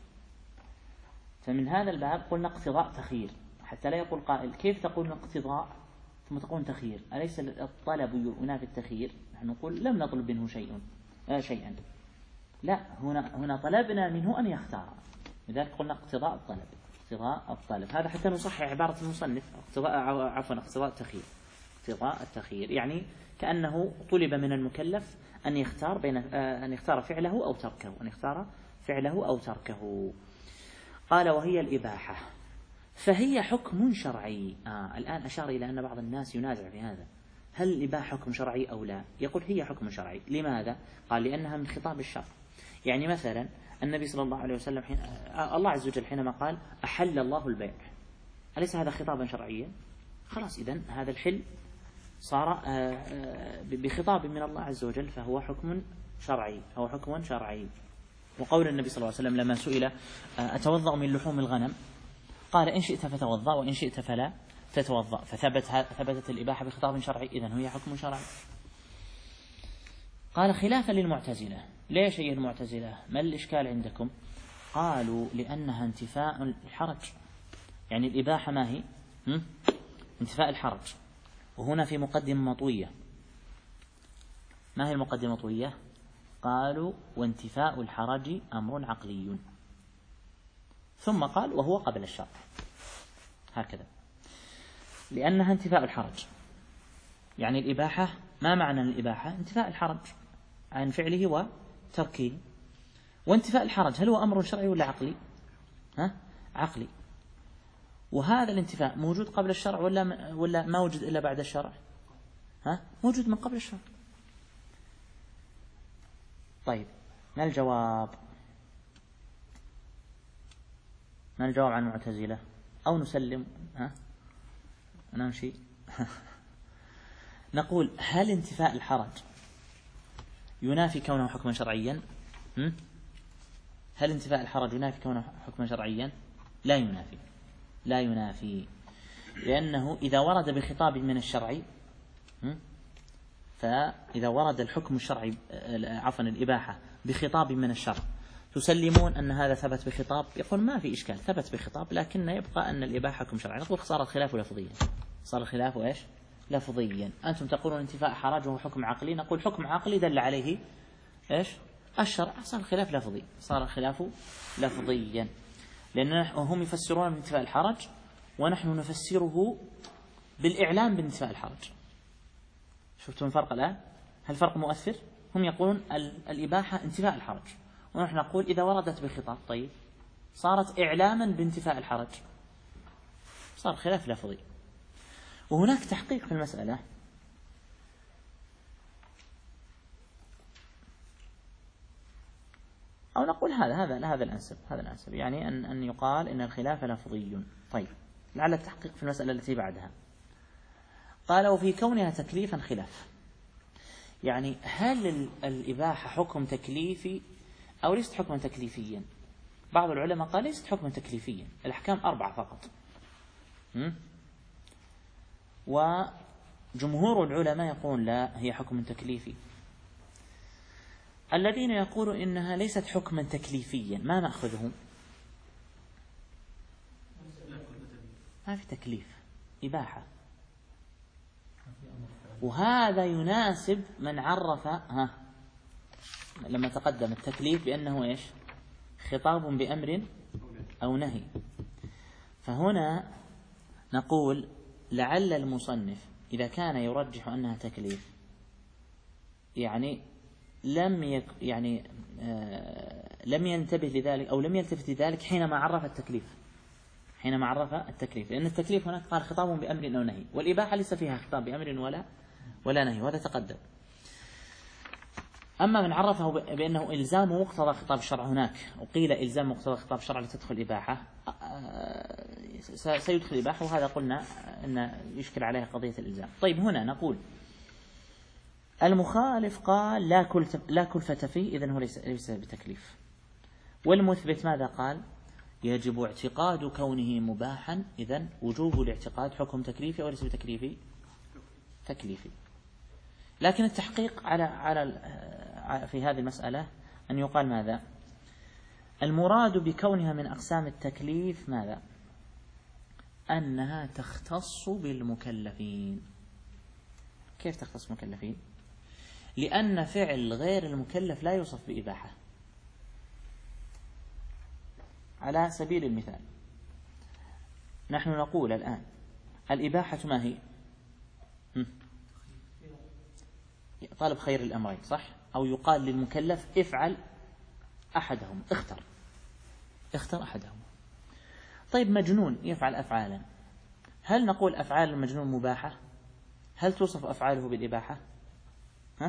فمن هذا الباب قلنا اقتضاء تخيير، حتى لا يقول قائل كيف تقول اقتضاء ثم تقول تخيير؟ أليس الطلب ينافي التخيير؟ نحن نقول لم نطلب منه شيء آه شيئا، لا، هنا هنا طلبنا منه أن يختار، لذلك قلنا اقتضاء الطلب، اقتضاء الطلب. هذا حتى نصحح عبارة المصنف، اقتضاء عفوا اقتضاء التخيير، اقتضاء التخيير يعني كأنه طلب من المكلف أن يختار بين أن يختار فعله أو تركه، أن يختار فعله أو تركه. قال وهي الإباحة فهي حكم شرعي. آه الآن أشار إلى أن بعض الناس ينازع في هذا، هل الإباحة حكم شرعي أو لا؟ يقول هي حكم شرعي. لماذا؟ قال لأنها من خطاب الشرع. يعني مثلا النبي صلى الله عليه وسلم حين الله عز وجل حينما قال أحل الله البيع، أليس هذا خطابا شرعيا؟ خلاص، إذن هذا الحل صار بخطاب من الله عز وجل، فهو حكم شرعي، هو حكم شرعي. وقول النبي صلى الله عليه وسلم لما سئل أتوضأ من لحوم الغنم قال إن شئت فتوضأ وإن شئت فلا تتوضأ، فثبت ثبتت الإباحة بخطاب شرعي، إذن هي حكم شرعي. قال خلافا للمعتزلة. ليش هي المعتزلة؟ ما الإشكال عندكم؟ قالوا لأنها انتفاء الحرج، يعني الإباحة ما هي؟ هم؟ انتفاء الحرج. وهنا في مقدمة مطوية. ما هي المقدمة المطوية؟ قالوا وانتفاء الحرج أمر عقلي، ثم قال وهو قبل الشرع. هكذا، لأنها انتفاء الحرج. يعني الإباحة، ما معنى الإباحة؟ انتفاء الحرج عن فعله وتركه. وانتفاء الحرج هل هو أمر شرعي ولا عقلي؟ ها؟ عقلي. وهذا الانتفاء موجود قبل الشرع ولا ولا ما وجد إلا بعد الشرع؟ ها؟ موجود من قبل الشرع. طيب ما الجواب؟ ما الجواب عن المعتزلة؟ أو نسلم؟ ها؟ نمشي. نقول هل انتفاء الحرج ينافي كونه حكما شرعيا؟ هل انتفاء الحرج ينافي كونه حكما شرعيا؟ لا ينافي، لا ينافي، لأنه إذا ورد بخطاب من الشرع، فإذا ورد الحكم الشرعي عفوا الإباحة بخطاب من الشرع تسلمون أن هذا ثبت بخطاب؟ يقول ما في إشكال، ثبت بخطاب، لكن يبقى أن الإباحة حكم شرعي. نقول صار الخلاف لفظيا، صار الخلاف إيش؟ لفظيا. أنتم تقولون انتفاء حرج وهو حكم عقلي، نقول حكم عقلي دل عليه إيش؟ الشرع، صار الخلاف لفظي، صار الخلاف لفظيا، لأنهم يفسرون بانتفاء الحرج ونحن نفسره بالإعلام بانتفاء الحرج. شفتم الفرق الآن؟ هل فرق مؤثر؟ هم يقولون الإباحة انتفاء الحرج، ونحن نقول إذا وردت بخطاب طيب صارت إعلاما بانتفاء الحرج، صار خلاف لفظي. وهناك تحقيق في المسألة، أو نقول هذا هذا هذا الأنسب، هذا الأنسب، يعني أن أن يقال إن الخلاف لفظي. طيب لعل التحقيق في المسألة التي بعدها. قال وفي كونها تكليفا خلاف، يعني هل الإباحة حكم تكليفي أو ليست حكما تكليفيا؟ بعض العلماء قال ليست حكما تكليفيا، الأحكام أربعة فقط. وجمهور العلماء يقول لا، هي حكم تكليفي. الذين يقولوا إنها ليست حكما تكليفيا ما مأخذهم؟ ما في تكليف، إباحة. وهذا يناسب من عرف ها لما تقدم التكليف بأنه إيش؟ خطاب بأمر أو نهي. فهنا نقول لعل المصنف إذا كان يرجح أنها تكليف يعني لم يك يعني آه لم ينتبه لذلك أو لم يلتفت لذلك حينما عرف التكليف، حينما عرف التكليف، لأن التكليف هناك قال خطاب بأمر أو نهي، والإباحة ليس فيها خطاب بأمر ولا ولا نهي، وهذا تقدم. أما من عرفه بأنه إلزام مقتضى خطاب الشرع هناك، وقيل إلزام مقتضى خطاب الشرع لتدخل الإباحة، سيدخل الإباحة، وهذا قلنا أن يشكل عليها قضية الإلزام. طيب هنا نقول المخالف قال لا كلفة لا كلفة فيه، إذن هو ليس ليس بتكليف. والمثبت ماذا قال؟ يجب اعتقاد كونه مباحا، إذن وجوب الاعتقاد حكم تكليفي أو ليس بتكليفي؟ تكليفي. لكن التحقيق على على في هذه المسألة أن يقال ماذا؟ المراد بكونها من أقسام التكليف ماذا؟ أنها تختص بالمكلفين. كيف تختص بالمكلفين؟ لأن فعل غير المكلف لا يوصف بإباحة. على سبيل المثال نحن نقول الآن الإباحة ما هي؟ طالب خير الأمرين، صح؟ أو يقال للمكلف افعل أحدهم، اختر اختر أحدهم. طيب مجنون يفعل أفعالا، هل نقول أفعال المجنون مباحة؟ هل توصف أفعاله بالإباحة؟ ها؟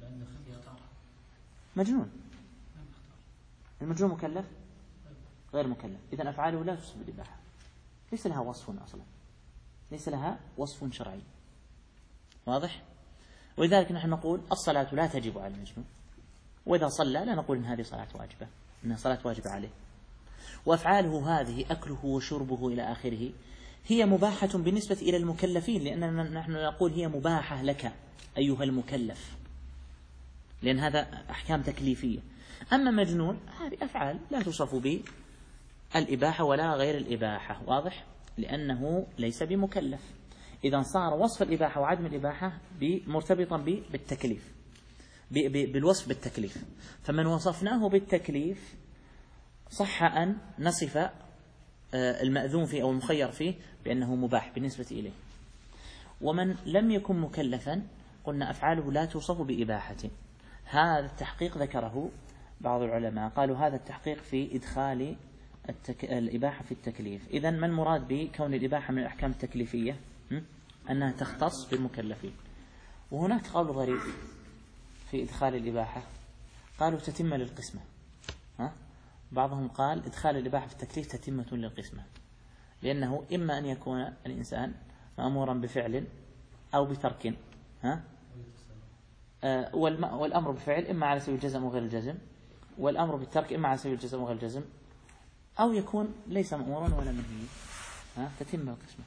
مجنون، المجنون مكلف؟ غير مكلف، إذن أفعاله لا توصف بالإباحة، ليس لها وصف أصلا، ليس لها وصف شرعي، واضح؟ ولذلك نحن نقول الصلاة لا تجب على المجنون، وإذا صلى لا نقول إن هذه صلاة واجبة، إنها صلاة واجبة عليه. وأفعاله هذه أكله وشربه إلى آخره هي مباحة بالنسبة إلى المكلفين، لأننا نحن نقول هي مباحة لك أيها المكلف، لأن هذا أحكام تكليفية. أما مجنون هذه أفعال لا توصف بالإباحة ولا غير الإباحة، واضح؟ لأنه ليس بمكلف. إذا صار وصف الإباحة وعدم الإباحة مرتبطا بالتكليف، بالوصف بالتكليف. فمن وصفناه بالتكليف صح أن نصف المأذون فيه أو المخير فيه بأنه مباح بالنسبة إليه. ومن لم يكن مكلفا قلنا أفعاله لا توصف بإباحة. هذا التحقيق ذكره بعض العلماء، قالوا هذا التحقيق في إدخال التك... الإباحة في التكليف. إذن ما المراد بكون الإباحة من الأحكام التكليفية؟ أنها تختص بالمكلفين. وهناك قول ظريف في إدخال الإباحة، قالوا تتمة للقسمة. ها؟ بعضهم قال إدخال الإباحة في التكليف تتمة للقسمة، لأنه إما أن يكون الإنسان مأمورا بفعل أو بترك، ها؟ آه والأمر بفعل إما على سبيل الجزم وغير الجزم، والأمر بالترك إما على سبيل الجزم وغير الجزم، أو يكون ليس مأمورا ولا منهي، ها؟ تتم القسمة.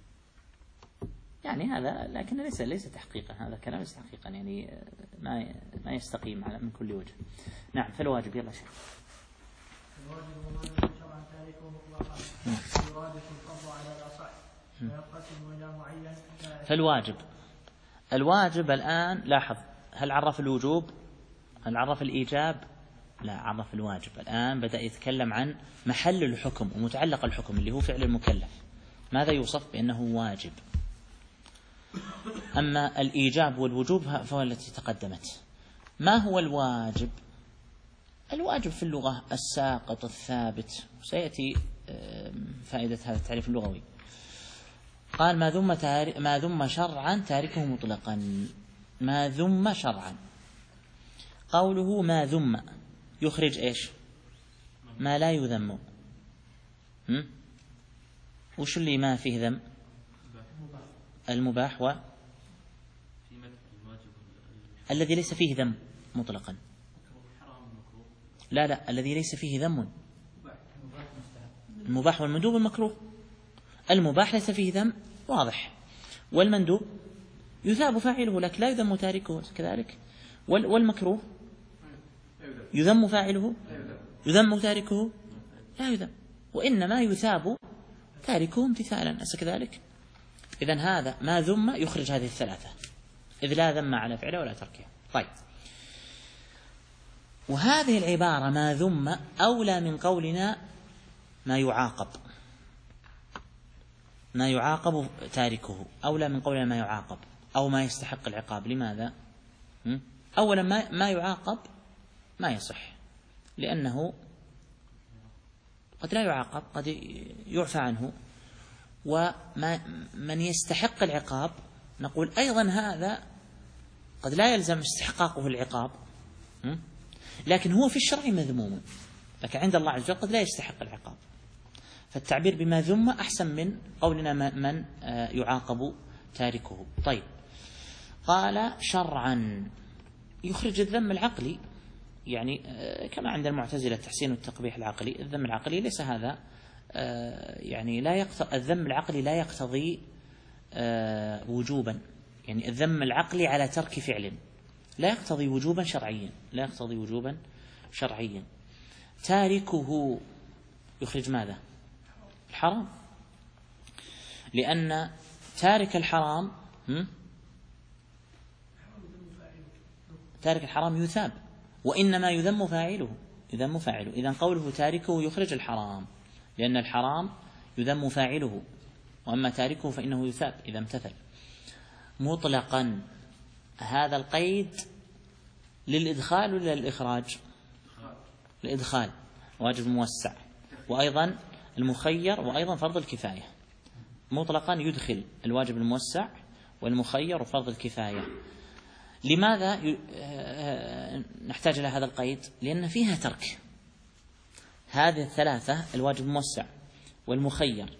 يعني هذا لكن ليس ليس تحقيقا، هذا كلام ليس تحقيقا، يعني ما ما يستقيم على من كل وجه. نعم. فالواجب يلا شيخ. الواجب ما شرعا تاركه مطلقا يرادف الفرض على الأصح وينقسم إلى معين. فالواجب الواجب الآن لاحظ، هل عرف الوجوب؟ هل عرف الإيجاب؟ لا، عرف الواجب. الآن بدأ يتكلم عن محل الحكم ومتعلق الحكم اللي هو فعل المكلف، ماذا يوصف بأنه واجب. أما الإيجاب والوجوب فهو التي تقدمت. ما هو الواجب؟ الواجب في اللغة الساقط الثابت، وسيأتي فائدة هذا التعريف اللغوي. قال ما ذم ما ذم شرعا تاركه مطلقا. ما ذم شرعا، قوله ما ذم يخرج إيش؟ ما لا يذم. هم؟ وش اللي ما فيه ذم؟ المباح و الذي ليس فيه ذم مطلقا. لا لا الذي ليس فيه ذم، المباح والمندوب المكروه. المباح ليس فيه ذم واضح، والمندوب يثاب فاعله لك لا يذم تاركه كذلك، والمكروه يذم فاعله يذم تاركه لا يذم، وإنما يثاب تاركه امتثالا، أليس كذلك؟ إذن هذا ما ذم يخرج هذه الثلاثة، إذ لا ذم على فعله ولا تركه. طيب، وهذه العبارة ما ذم أولى من قولنا ما يعاقب. ما يعاقب تاركه أولى من قولنا ما يعاقب أو ما يستحق العقاب. لماذا؟ أولا ما, ما يعاقب ما يصح، لأنه قد لا يعاقب، قد يعفى عنه. ومن يستحق العقاب نقول أيضا هذا قد لا يلزم استحقاقه العقاب، لكن هو في الشرع مذموم، لكن عند الله عز وجل قد لا يستحق العقاب. فالتعبير بما ذم أحسن من قولنا من يعاقب تاركه. طيب، قال شرعا يخرج الذم العقلي، يعني كما عند المعتزلة التحسين والتقبيح العقلي. الذم العقلي ليس هذا يعني لا يقتضي، الذم العقلي لا يقتضي وجوبا، يعني الذم العقلي على ترك فعل لا يقتضي وجوبا شرعيا، لا يقتضي وجوبا شرعيا. تاركه يخرج ماذا؟ الحرام، لأن تارك الحرام تارك الحرام يثاب، وإنما يذم فاعله يذم فاعله. إذن قوله تاركه يخرج الحرام، لأن الحرام يذم فاعله، وأما تاركه فإنه يثاب إذا امتثل. مطلقا، هذا القيد للإدخال ولا للإخراج؟ الإدخال واجب موسع، وأيضا المخير، وأيضا فرض الكفاية. مطلقا يدخل الواجب الموسع والمخير وفرض الكفاية. لماذا نحتاج إلى هذا القيد؟ لأن فيها ترك. هذه الثلاثة الواجب الموسع والمخير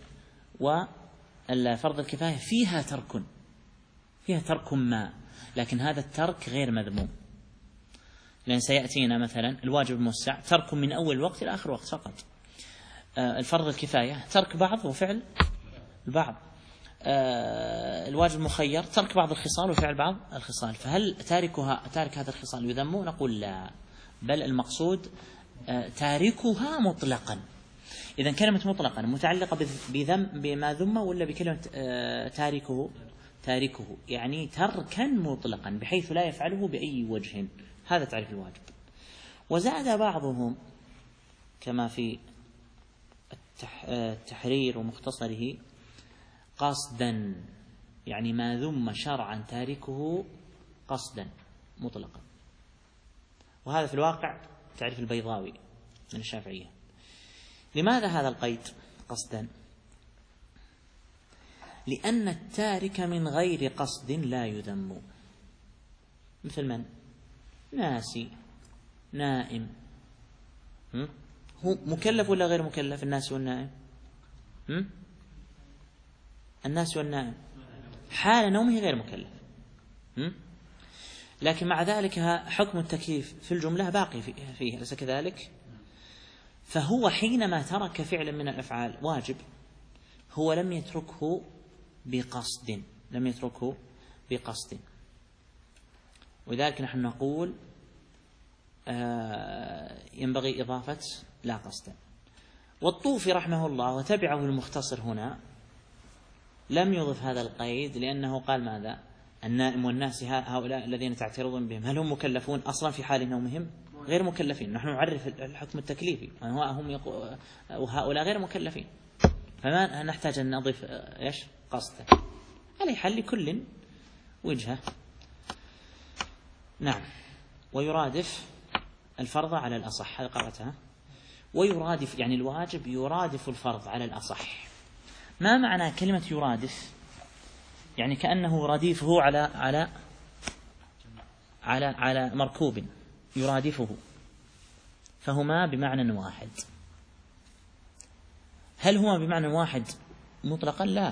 وفرض الكفاية فيها ترك، فيها ترك ما، لكن هذا الترك غير مذموم. لأن سيأتينا مثلا الواجب الموسع ترك من أول الوقت إلى آخر وقت فقط. الفرض الكفاية ترك بعض وفعل البعض. الواجب المخير ترك بعض الخصال وفعل بعض الخصال. فهل تاركها تارك هذا الخصال يذم؟ نقول لا، بل المقصود تاركها مطلقا. إذن كلمة مطلقا متعلقة بذم بما ذم ولا بكلمة تاركه؟ تاركه يعني تركا مطلقا بحيث لا يفعله بأي وجه. هذا تعريف الواجب. وزاد بعضهم كما في التحرير ومختصره قصدا، يعني ما ذم شرعا تاركه قصدا مطلقا. وهذا في الواقع تعريف البيضاوي من الشافعية. لماذا هذا القيد قصدا؟ لأن التارك من غير قصد لا يذم. مثل من؟ ناسي، نائم. هو مكلف ولا غير مكلف الناس والنائم؟ الناس والنائم حال نومه غير مكلف، لكن مع ذلك حكم التكليف في الجملة باقي فيه، أليس كذلك؟ فهو حينما ترك فعلا من الأفعال واجب هو لم يتركه بقصد، لم يتركه بقصد. ولذلك نحن نقول آه ينبغي إضافة لا قصد. والطوفي رحمه الله وتبعه المختصر هنا لم يضف هذا القيد، لأنه قال ماذا؟ النائم والناس هؤلاء الذين تعترضون بهم هل هم مكلفون أصلا في حال نومهم؟ غير مكلفين. نحن نعرف الحكم التكليفي هم يقول وهؤلاء غير مكلفين، فما نحتاج أن نضيف إيش قصدا. عليه حل لكل وجهة. نعم. ويرادف الفرض على الأصح، هذا قرأتها. ويرادف يعني الواجب يرادف الفرض على الأصح. ما معنى كلمة يرادف؟ يعني كأنه رديفه على على على على مركوب يرادفه، فهما بمعنى واحد. هل هما بمعنى واحد مطلقا؟ لا،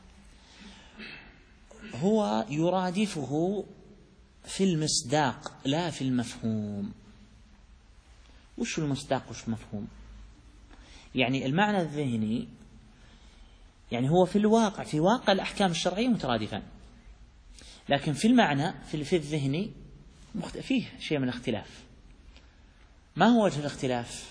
هو يرادفه في المصداق لا في المفهوم. وش المصداق وش المفهوم؟ يعني المعنى الذهني، يعني هو في الواقع في واقع الأحكام الشرعية مترادفان، لكن في المعنى في الذهني فيه شيء من الاختلاف. ما هو وجه الاختلاف؟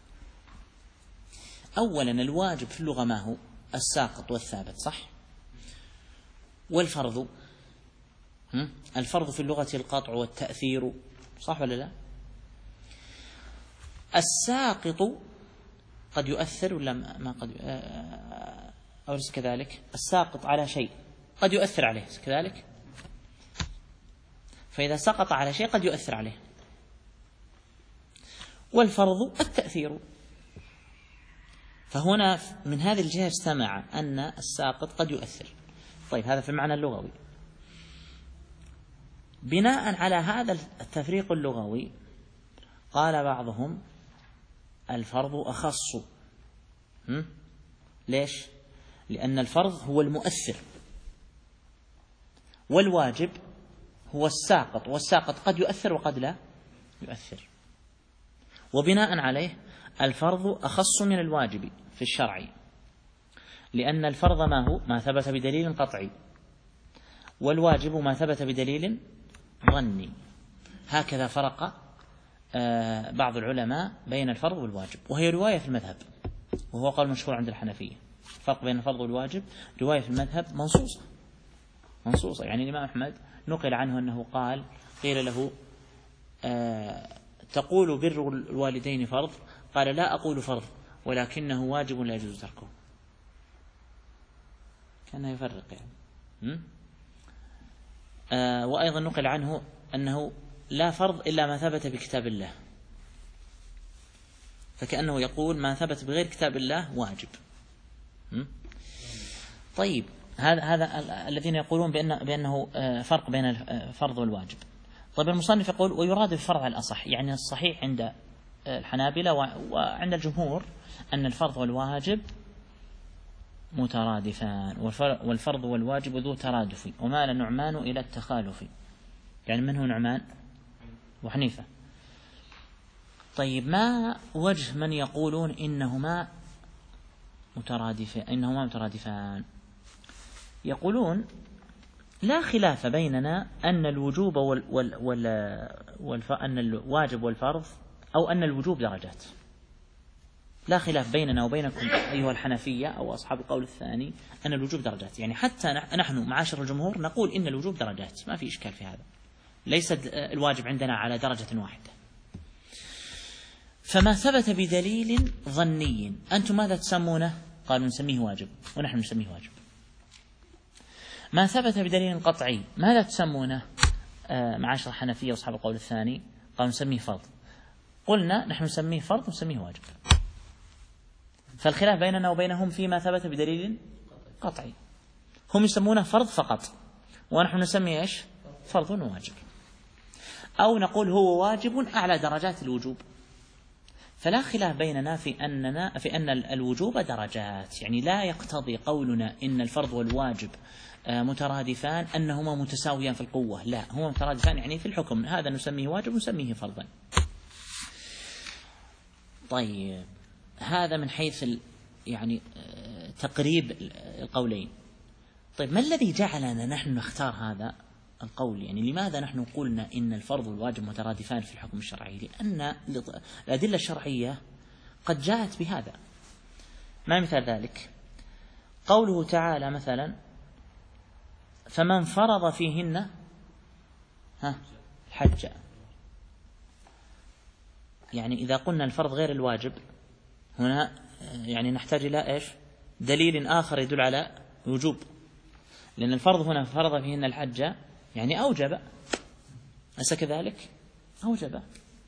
أولا الواجب في اللغة ما هو؟ الساقط والثابت، صح؟ والفرض، الفرض في اللغة القطع والتأثير، صح ولا لا؟ الساقط قد يؤثر ولا ما قد أو ليس كذلك؟ الساقط على شيء قد يؤثر عليه كذلك، فإذا سقط على شيء قد يؤثر عليه. والفرض التأثير، فهنا من هذه الجهة اجتمع أن الساقط قد يؤثر. طيب هذا في المعنى اللغوي. بناء على هذا التفريق اللغوي قال بعضهم الفرض أخص. هم؟ ليش؟ لأن الفرض هو المؤثر والواجب هو الساقط، والساقط قد يؤثر وقد لا يؤثر. وبناء عليه الفرض أخص من الواجب في الشرع، لأن الفرض ما هو؟ ما ثبت بدليل قطعي، والواجب ما ثبت بدليل ظني. هكذا فرق بعض العلماء بين الفرض والواجب، وهي رواية في المذهب، وهو قول مشهور عند الحنفية. فرق بين الفرض والواجب رواية في المذهب منصوصة منصوصة يعني الإمام أحمد نقل عنه أنه قال قيل له آه تقول بر الوالدين فرض؟ قال لا أقول فرض ولكنه واجب لا يجوز تركه. كان يفرق يعني. آه وأيضا نقل عنه أنه لا فرض إلا ما ثبت بكتاب الله، فكأنه يقول ما ثبت بغير كتاب الله واجب. طيب هذا هذا الذين يقولون بأن بأنه فرق بين الفرض والواجب. طيب المصنف يقول ويراد الفرض على الأصح، يعني الصحيح عند الحنابلة وعند الجمهور أن الفرض والواجب مترادفان، والفرض والواجب ذو ترادف، ومال النعمان إلى التخالف. يعني من هو نعمان وحنيفة. طيب ما وجه من يقولون إنهما مترادفان إنهما مترادفان؟ يقولون لا خلاف بيننا أن الوجوب وال وال وال والف أن الواجب والفرض أو أن الوجوب درجات. لا خلاف بيننا وبينكم أيها الحنفية أو أصحاب القول الثاني أن الوجوب درجات، يعني حتى نحن معاشر الجمهور نقول إن الوجوب درجات، ما في إشكال في هذا، ليس الواجب عندنا على درجة واحدة. فما ثبت بدليل ظني أنتم ماذا تسمونه؟ قالوا نسميه واجب ونحن نسميه واجب. ما ثبت بدليل قطعي ماذا تسمونه آه معاشر الحنفية وأصحاب القول الثاني؟ قالوا نسميه فرض. قلنا نحن نسميه فرض ونسميه واجب. فالخلاف بيننا وبينهم فيما ثبت بدليل قطعي. هم يسمونه فرض فقط ونحن نسميه إيش؟ فرض وواجب. أو نقول هو واجب أعلى درجات الوجوب. فلا خلاف بيننا في أننا في أن الوجوب درجات، يعني لا يقتضي قولنا إن الفرض والواجب مترادفان أنهما متساويان في القوة، لا، هما مترادفان يعني في الحكم، هذا نسميه واجب ونسميه فرضا. طيب هذا من حيث يعني تقريب القولين. طيب ما الذي جعلنا نحن نختار هذا القول؟ يعني لماذا نحن قلنا إن الفرض والواجب مترادفان في الحكم الشرعي؟ لأن الأدلة الشرعية قد جاءت بهذا. ما مثال ذلك؟ قوله تعالى مثلا فمن فرض فيهن ها الحج. يعني إذا قلنا الفرض غير الواجب هنا يعني نحتاج إلى إيش؟ دليل آخر يدل على وجوب، لأن الفرض هنا فرض فيهن الحج يعني أوجب، أليس كذلك؟ أوجب.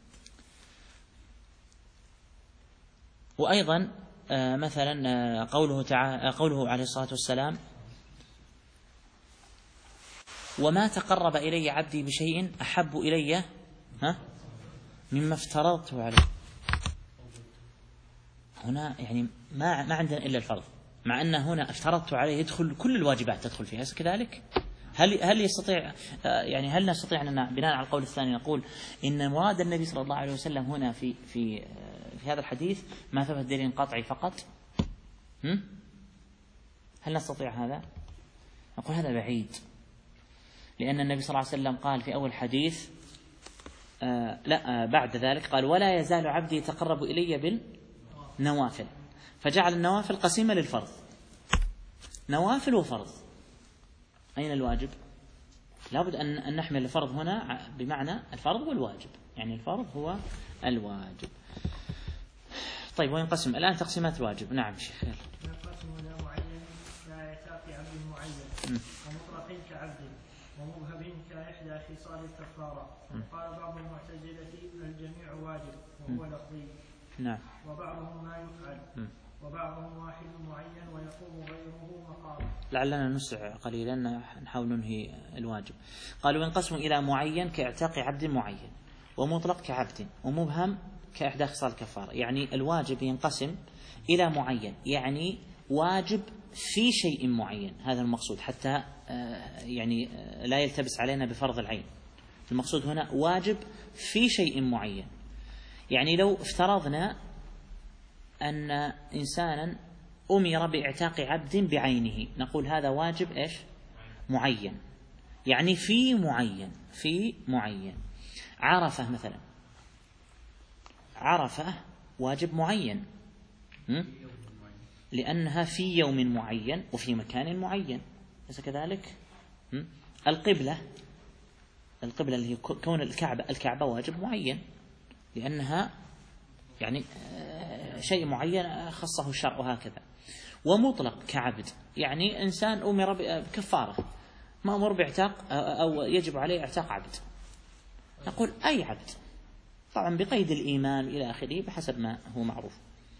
وأيضا مثلا قوله تعالى قوله عليه الصلاة والسلام وما تقرب إلي عبدي بشيء أحب إلي ها مما افترضته عليه. هنا يعني ما ما عندنا إلا الفرض، مع أن هنا افترضت عليه يدخل كل الواجبات تدخل فيها، أليس كذلك؟ هل هل يستطيع يعني هل نستطيع أن بناء على القول الثاني نقول إن مراد النبي صلى الله عليه وسلم هنا في في في هذا الحديث ما ثبت دليل قطعي فقط؟ هم؟ هل نستطيع هذا؟ نقول هذا بعيد، لأن النبي صلى الله عليه وسلم قال في أول حديث آه لا آه بعد ذلك قال ولا يزال عبدي يتقرب إلي بالنوافل، فجعل النوافل قسيمة للفرض، نوافل وفرض. أين الواجب؟ لابد أن نحمل الفرض هنا بمعنى الفرض والواجب، يعني الفرض هو الواجب. طيب وينقسم الآن تقسيمات الواجب. نعم شيخ. ينقسم إلى معين كاعتاق عبد معين ومطلق كعبد وموهب كإحدى خصال الكفارة. قال بعض المعتزلة الجميع واجب وهو لفظي، نعم، وبعضهم ما يفعل وبعضهم واحد معين ويقوم غيره مقامه. لعلنا نسرع قليلا نحاول ننهي الواجب. قالوا ينقسم إلى معين كاعتاق عبد معين ومطلق كعبد ومبهم كإحدى خصال الكفارة. يعني الواجب ينقسم إلى معين، يعني واجب في شيء معين، هذا المقصود، حتى يعني لا يلتبس علينا بفرض العين. المقصود هنا واجب في شيء معين. يعني لو افترضنا أن إنسانا أمر باعتاق عبد بعينه، نقول هذا واجب إيش؟ معين، يعني في معين في معين. عرفة مثلا، عرفة واجب معين لأنها في يوم معين وفي مكان معين، أليس كذلك؟ القبلة، القبلة اللي هي كون الكعبة، الكعبة واجب معين لأنها يعني شيء معين خصه الشرع وهكذا. ومطلق كعبد، يعني إنسان أمر بكفارة، ما أمر باعتاق أو يجب عليه اعتاق عبد، نقول أي عبد، طبعا بقيد الإيمان إلى آخره بحسب ما هو معروف.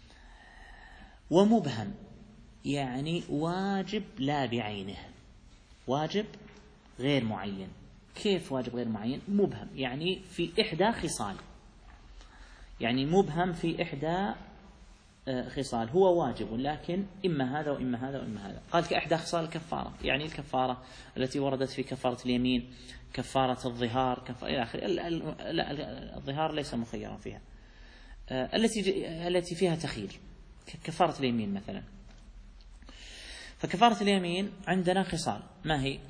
ومبهم يعني واجب لا بعينه، واجب غير معين. كيف واجب غير معين؟ مبهم يعني في إحدى خصال، يعني مبهم في إحدى خصال، هو واجب لكن إما هذا وإما هذا وإما هذا. قال كإحدى خصال الكفارة، يعني الكفارة التي وردت في كفارة اليمين، كفارة الظهار، كفارة إلى آخره. لا، الظهار ليس مخيرا فيها، التي التي فيها تخيير، كفارة اليمين مثلا. فكفارة اليمين عندنا خصال، ما هي؟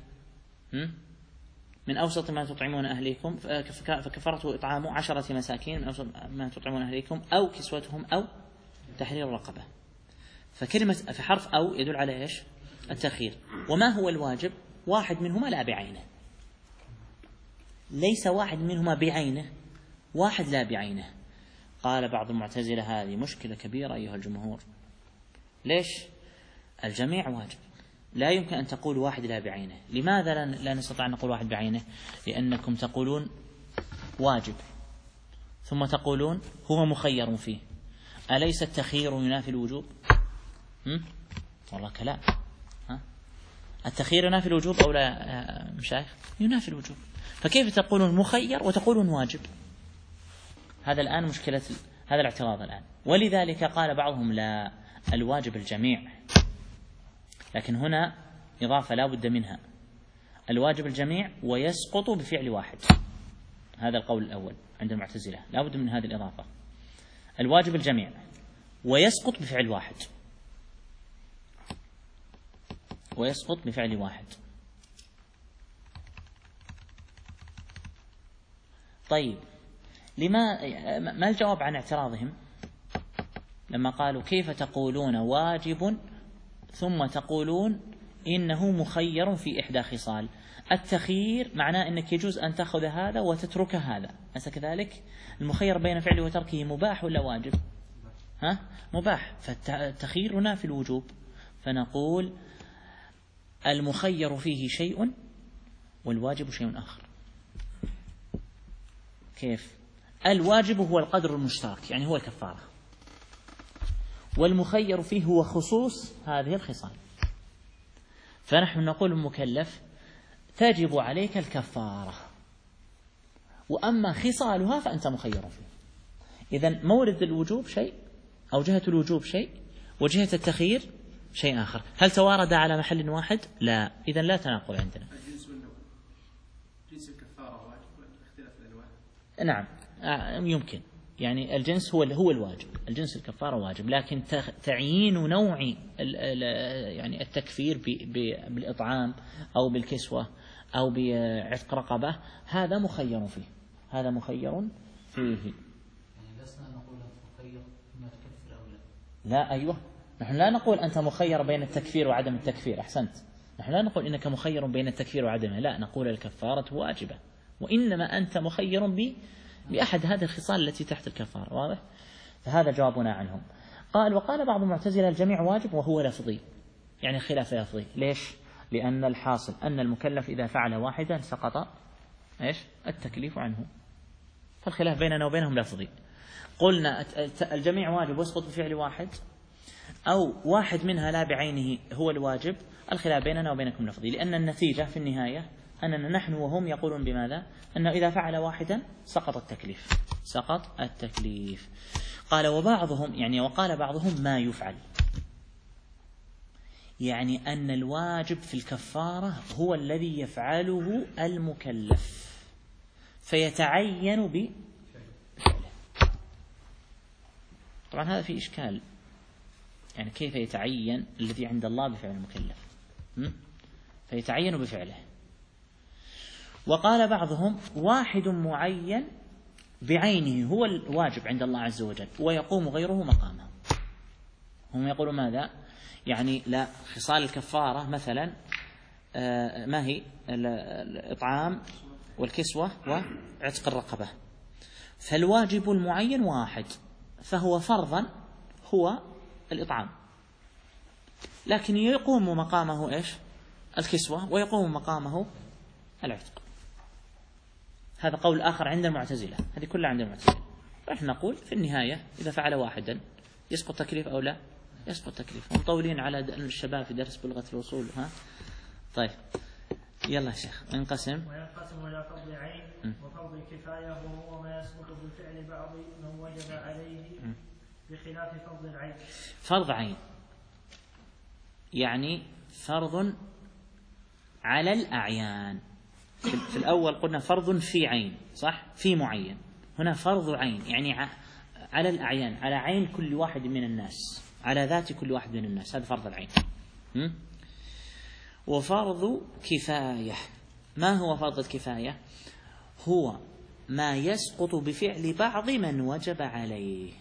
من أوسط ما تطعمون أهليكم، فكفارته إطعام عشرة مساكين من أوسط ما تطعمون أهليكم أو كسوتهم أو تحرير رقبة. فكلمة في حرف أو يدل على إيش؟ التأخير. وما هو الواجب؟ واحد منهما لا بعينه، ليس واحد منهما بعينه، واحد لا بعينه. قال بعض المعتزلة هذه مشكلة كبيرة أيها الجمهور. ليش؟ الجميع واجب، لا يمكن أن تقول واحد لا بعينه. لماذا لا نستطيع أن نقول واحد بعينه؟ لأنكم تقولون واجب ثم تقولون هو مخير فيه. أليس التخيير ينافي الوجوب؟ هم؟ والله كلام. ها؟ التخيير ينافي الوجوب أو لا مشايخ؟ ينافي الوجوب. فكيف تقولون مخير وتقولون واجب؟ هذا الآن مشكلة هذا الاعتراض الآن. ولذلك قال بعضهم لا، الواجب الجميع، لكن هنا إضافة لا بد منها، الواجب الجميع ويسقط بفعل واحد. هذا القول الأول عند المعتزلة، لا بد من هذه الإضافة، الواجب الجميع ويسقط بفعل واحد، ويسقط بفعل واحد. طيب لما ما الجواب عن اعتراضهم لما قالوا كيف تقولون واجب ثم تقولون إنه مخير في إحدى خصال؟ التخيير معناه أنك يجوز أن تأخذ هذا وتترك هذا، أليس كذلك؟ المخير بين فعله وتركه مباح ولا واجب؟ ها؟ مباح. فالتخيير ينافي الوجوب، فنقول المخير فيه شيء والواجب شيء آخر. كيف؟ الواجب هو القدر المشترك، يعني هو الكفارة، والمخير فيه هو خصوص هذه الخصال. فنحن نقول المكلف تجب عليك الكفارة، وأما خصالها فأنت مخير فيه. إذن مورد الوجوب شيء أو جهة الوجوب شيء وجهة التخيير شيء آخر. هل توارد على محل واحد؟ لا. إذن لا تناقض عندنا. الجنس والنوع، جنس الكفارة واجب واختلاف الألوان. نعم يمكن، يعني الجنس هو هو الواجب، الجنس الكفارة واجب، لكن تعيين نوع يعني التكفير بالإطعام أو بالكسوة أو بعتق رقبة هذا مخير فيه، هذا مخير فيه. يعني لسنا نقول أنت مخير ما تكفر أو لا. لا أيوه، نحن لا نقول أنت مخير بين التكفير وعدم التكفير، أحسنت، نحن لا نقول إنك مخير بين التكفير وعدمه، لا، نقول الكفارة واجبة، وإنما أنت مخير ب بأحد هذه الخصال التي تحت الكفارة. واضح؟ فهذا جوابنا عنهم. قال وقال بعض المعتزلة الجميع واجب وهو لفظي، يعني خلاف لفظي. ليش؟ لأن الحاصل أن المكلف إذا فعل واحدا سقط إيش؟ التكليف عنه، فالخلاف بيننا وبينهم لفظي. قلنا الجميع واجب ويسقط بفعل واحد، أو واحد منها لا بعينه هو الواجب، الخلاف بيننا وبينكم لفظي، لأن النتيجة في النهاية أننا نحن وهم يقولون بماذا؟ أنه إذا فعل واحدا سقط التكليف، سقط التكليف. قال وبعضهم يعني وقال بعضهم ما يفعل، يعني أن الواجب في الكفارة هو الذي يفعله المكلف فيتعين بفعله. طبعا هذا فيه إشكال، يعني كيف يتعين الذي عند الله بفعل المكلف؟ فيتعين بفعله. وقال بعضهم واحد معين بعينه هو الواجب عند الله عز وجل ويقوم غيره مقامه. هم يقولون ماذا؟ يعني لا، خصال الكفارة مثلا ما هي؟ الإطعام والكسوة وعتق الرقبة، فالواجب المعين واحد، فهو فرضا هو الإطعام، لكن يقوم مقامه إيش؟ الكسوة، ويقوم مقامه العتق. هذا قول آخر عند المعتزلة، هذه كلها عند المعتزلة. نحن نقول في النهاية إذا فعل واحدا يسقط تكليف أو لا؟ يسقط تكليف. مطولين على الشباب في درس بلغة الوصول. ها طيب يلا يا شيخ. انقسم وينقسم إلى فرض عين وفرض كفاية، وهو ما يسقط بالفعل بعض من وجب عليه بخلاف فرض العين. فرض عين يعني فرض على الأعيان. في الأول قلنا فرض في عين، صح؟ في معين. هنا فرض عين يعني على الأعيان، على عين كل واحد من الناس، على ذات كل واحد من الناس، هذا فرض العين. وفرض كفاية، ما هو فرض الكفاية؟ هو ما يسقط بفعل بعض من وجب عليه،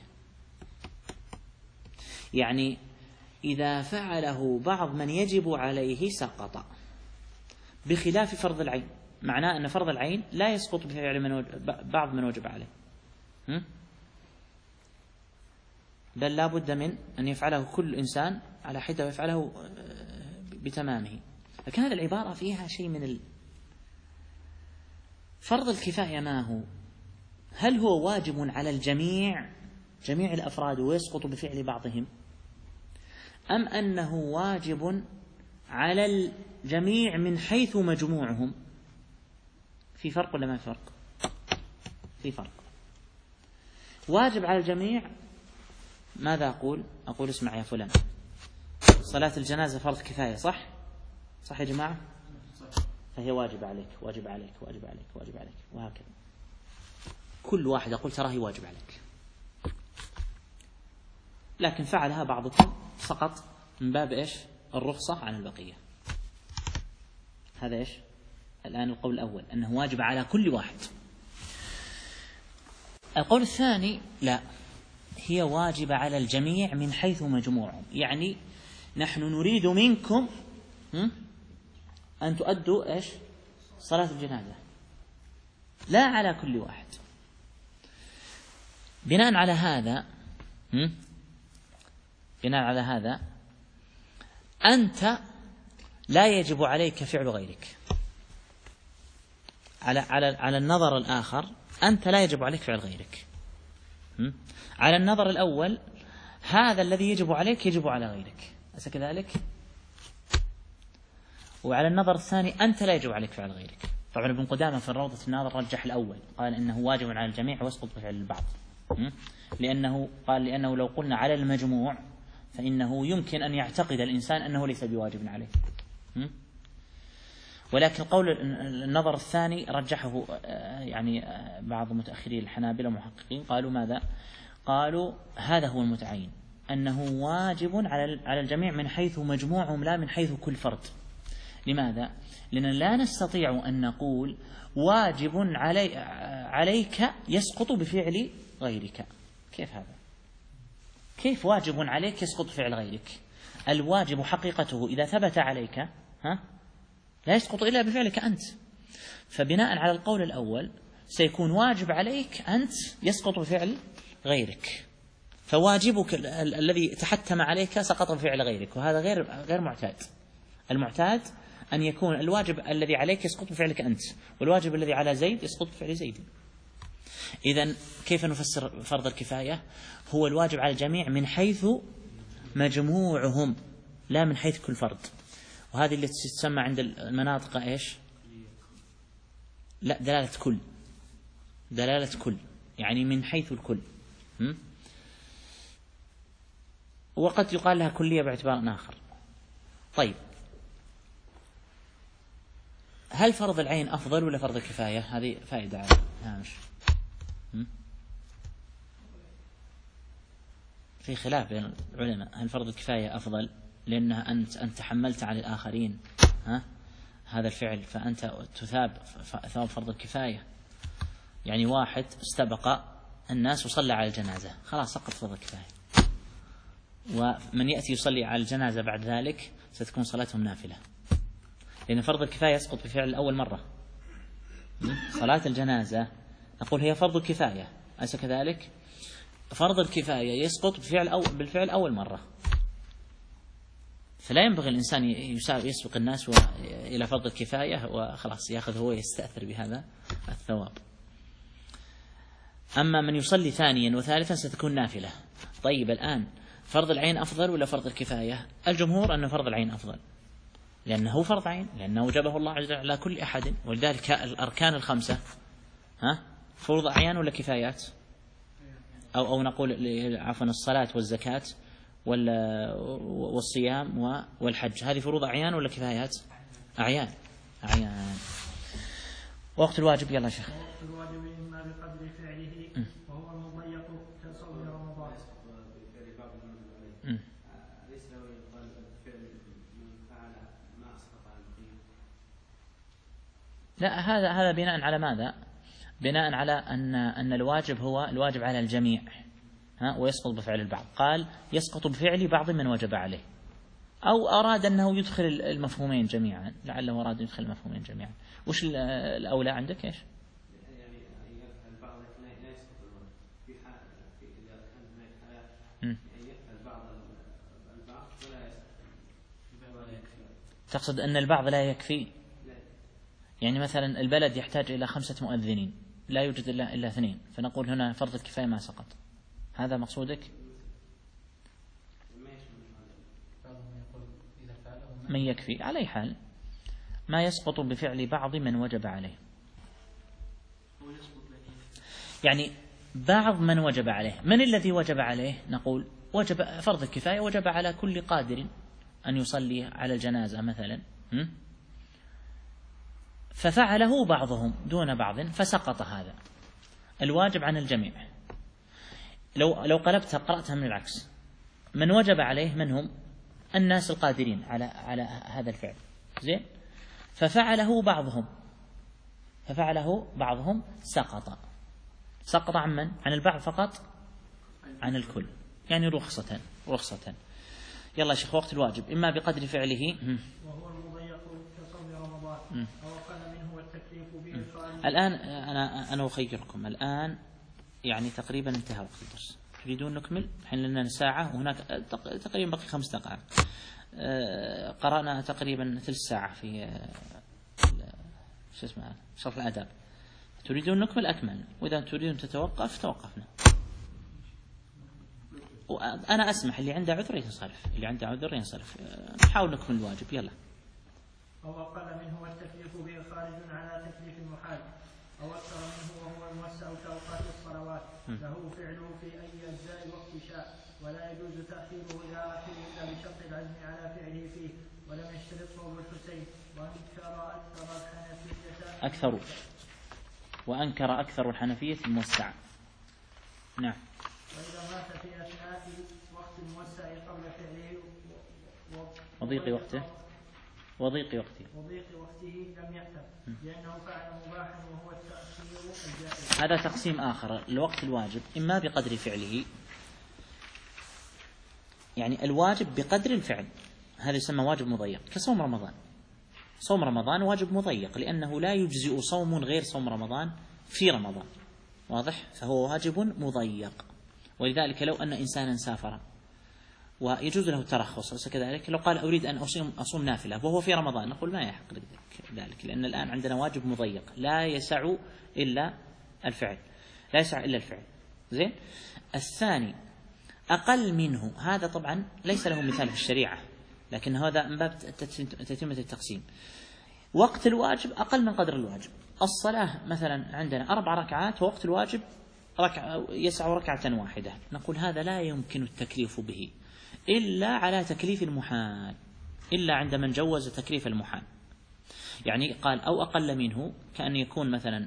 يعني إذا فعله بعض من يجب عليه سقط، بخلاف فرض العين. معناه أن فرض العين لا يسقط بفعل من وجب بعض من وجب عليه. هم؟ بل لا بد من أن يفعله كل إنسان على حدة ويفعله بتمامه. لكن هذه العبارة فيها شيء من ال... فرض الكفاية ما هو؟ هل هو واجب على الجميع جميع الأفراد ويسقط بفعل بعضهم، أم أنه واجب على الجميع من حيث مجموعهم؟ في فرق ولا ما في فرق؟ في فرق. واجب على الجميع ماذا أقول؟ أقول اسمع يا فلان، صلاة الجنازة فرض كفاية، صح؟ صح يا جماعة؟ فهي واجب عليك واجب عليك واجب عليك واجب عليك، وهكذا كل واحد أقول تراه واجب عليك، لكن فعلها بعضكم فقط من باب إيش؟ الرخصة عن البقية. هذا إيش؟ الآن القول الأول أنه واجب على كل واحد. القول الثاني لا، هي واجب على الجميع من حيث مجموعهم، يعني نحن نريد منكم أن تؤدوا إيش؟ صلاة الجنازة، لا على كل واحد. بناء على هذا بناء على هذا أنت لا يجب عليك فعل غيرك. على على على النظر الآخر أنت لا يجب عليك فعل غيرك. على النظر الأول هذا الذي يجب عليك يجب على غيرك، أليس كذلك؟ وعلى النظر الثاني أنت لا يجب عليك فعل غيرك. طبعا ابن قدامة في الروضة الناظر رجح الأول، قال إنه واجب على الجميع ويسقط بفعل البعض، لأنه قال لأنه لو قلنا على المجموع فإنه يمكن أن يعتقد الإنسان أنه ليس بواجب عليه. ولكن قول النظر الثاني رجحه يعني بعض متأخري الحنابلة محققين، قالوا ماذا؟ قالوا هذا هو المتعين، أنه واجب على الجميع من حيث مجموعهم لا من حيث كل فرد. لماذا؟ لأننا لا نستطيع أن نقول واجب علي عليك يسقط بفعل غيرك. كيف هذا؟ كيف واجب عليك يسقط بفعل غيرك؟ الواجب حقيقته إذا ثبت عليك ها لا يسقط إلا بفعلك أنت. فبناء على القول الأول سيكون واجب عليك أنت يسقط بفعل غيرك، فواجبك الذي تحتم عليك سقط بفعل غيرك، وهذا غير غير معتاد. المعتاد أن يكون الواجب الذي عليك يسقط بفعلك أنت، والواجب الذي على زيد يسقط بفعل زيد. إذن كيف نفسر فرض الكفاية؟ هو الواجب على الجميع من حيث مجموعهم لا من حيث كل فرد. وهذه اللي تسمى عند المناطق إيش؟ لا، دلالة كل، دلالة كل يعني من حيث الكل. م? وقد يقال لها كلية باعتبار آخر. طيب، هل فرض العين أفضل ولا فرض الكفاية؟ هذه فائدة هامش. في خلاف بين العلماء، هل فرض الكفاية أفضل لأنها أنت أنت تحملت على الآخرين ها هذا الفعل فأنت تثاب ثواب فرض الكفاية. يعني واحد استبق الناس وصلى على الجنازة، خلاص سقط فرض الكفاية، ومن يأتي يصلي على الجنازة بعد ذلك ستكون صلاتهم نافلة، لأن فرض الكفاية يسقط بفعل الأول مرة. صلاة الجنازة نقول هي فرض الكفاية، أليس كذلك؟ فرض الكفاية يسقط بفعل أو بالفعل أول مرة، فلا ينبغي الإنسان يسبق الناس إلى فرض الكفاية وخلاص يأخذ هو يستأثر بهذا الثواب. أما من يصلي ثانيا وثالثا ستكون نافلة. طيب، الآن فرض العين أفضل ولا فرض الكفاية؟ الجمهور أن فرض العين أفضل، لأنه فرض عين، لأنه وجبه الله على كل أحد، ولذلك الأركان الخمسة ها فرض أعيان ولا كفايات؟ أو أو نقول عفوا الصلاة والزكاة والصيام والحج، هذه فروض أعيان ولا كفايات؟ أعيان أعيان. وقت الواجب يلا شيخ. وقت الواجب إما بقدر فعله وهو المضيق كصوم رمضان. ليس له يقال فعل من فعل ما أسقط عن الدين. لا، هذا هذا بناء على ماذا؟ بناء على أن أن الواجب هو الواجب على الجميع ها ويسقط بفعل البعض. قال يسقط بفعل بعض من وجب عليه، أو أراد أنه يدخل المفهومين جميعا، لعله أراد يدخل المفهومين جميعا. وش الأولى عندك إيش؟ يعني يفعل بعض لا يسقط الواجب في حال إذا كان هناك حالات البعض البعض ولا يكفي. تقصد أن البعض لا يكفي؟ يعني مثلا البلد يحتاج إلى خمسة مؤذنين لا يوجد إلا إلا اثنين، فنقول هنا فرض الكفاية ما سقط، هذا مقصودك؟ من يكفي على أي حال ما يسقط بفعل بعض من وجب عليه، يعني بعض من وجب عليه. من الذي وجب عليه؟ نقول وجب فرض الكفاية وجب على كل قادر أن يصلي على الجنازة مثلا، ففعله بعضهم دون بعض فسقط هذا الواجب عن الجميع. لو لو قلبتها قرأتها من العكس، من وجب عليه من هم؟ الناس القادرين على على هذا الفعل، زين، ففعله بعضهم ففعله بعضهم سقط. سقط عن من؟ عن البعض فقط؟ عن الكل، يعني رخصة رخصة. يلا يا شيخ، وقت الواجب إما بقدر فعله وهو المضيق كصوم رمضان أو أقل منه والتكليف به خارج. الآن أنا أنا أخيركم الآن، يعني تقريبا انتهى وقت الدرس. تريدون نكمل؟ الحين لنا ساعة وهناك تقريبا بقي خمس دقائق. قرأنا تقريبا ثلث ساعة في شو اسمه شرح الآداب. تريدون نكمل أكمل، وإذا تريدون تتوقف توقفنا. وأنا أسمح اللي عنده عذر ينصرف، اللي عنده عذر ينصرف. نحاول نكمل الواجب. يلا. أو أقل منه والتكليف به خارج على تكليف المحال، أو أكثر منه وهو الموسع كأوقات الصلوات، له فعله في أي أجزاء الوقت شاء، ولا يجوز تأخيره إلى آخره إلا بشرط العزم على فعله فيه، ولم يشترطه ابن الحسين، وأنكر أكثر الحنفية أكثر وأنكر أكثر الحنفية الموسعة. نعم. وإذا مات في أثناء وقت الموسع قبل فعله وضيق وقته وضيق وقته وضيق وقته لم يأتم، لأنه فعل مباحا وهو التأخير الجائز. هذا تقسيم آخر. الوقت الواجب إما بقدر فعله، يعني الواجب بقدر الفعل، هذا يسمى واجب مضيق، كصوم رمضان. صوم رمضان واجب مضيق لأنه لا يجزئ صوم غير صوم رمضان في رمضان، واضح؟ فهو واجب مضيق. ولذلك لو أن إنسانا سافر ويجوز له الترخص ليس كذلك، لو قال أريد أن أصوم, أصوم نافلة وهو في رمضان، نقول ما يحق ذلك، لأن الآن عندنا واجب مضيق لا يسع إلا الفعل، لا يسع إلا الفعل. زين. الثاني أقل منه، هذا طبعا ليس له مثال في الشريعة، لكن هذا من باب تتمة التقسيم. وقت الواجب أقل من قدر الواجب. الصلاة مثلا عندنا أربع ركعات ووقت الواجب ركعة يسع ركعة واحدة، نقول هذا لا يمكن التكليف به إلا على تكليف المحال، إلا عند من جوز تكليف المحال. يعني قال أو أقل منه، كأن يكون مثلا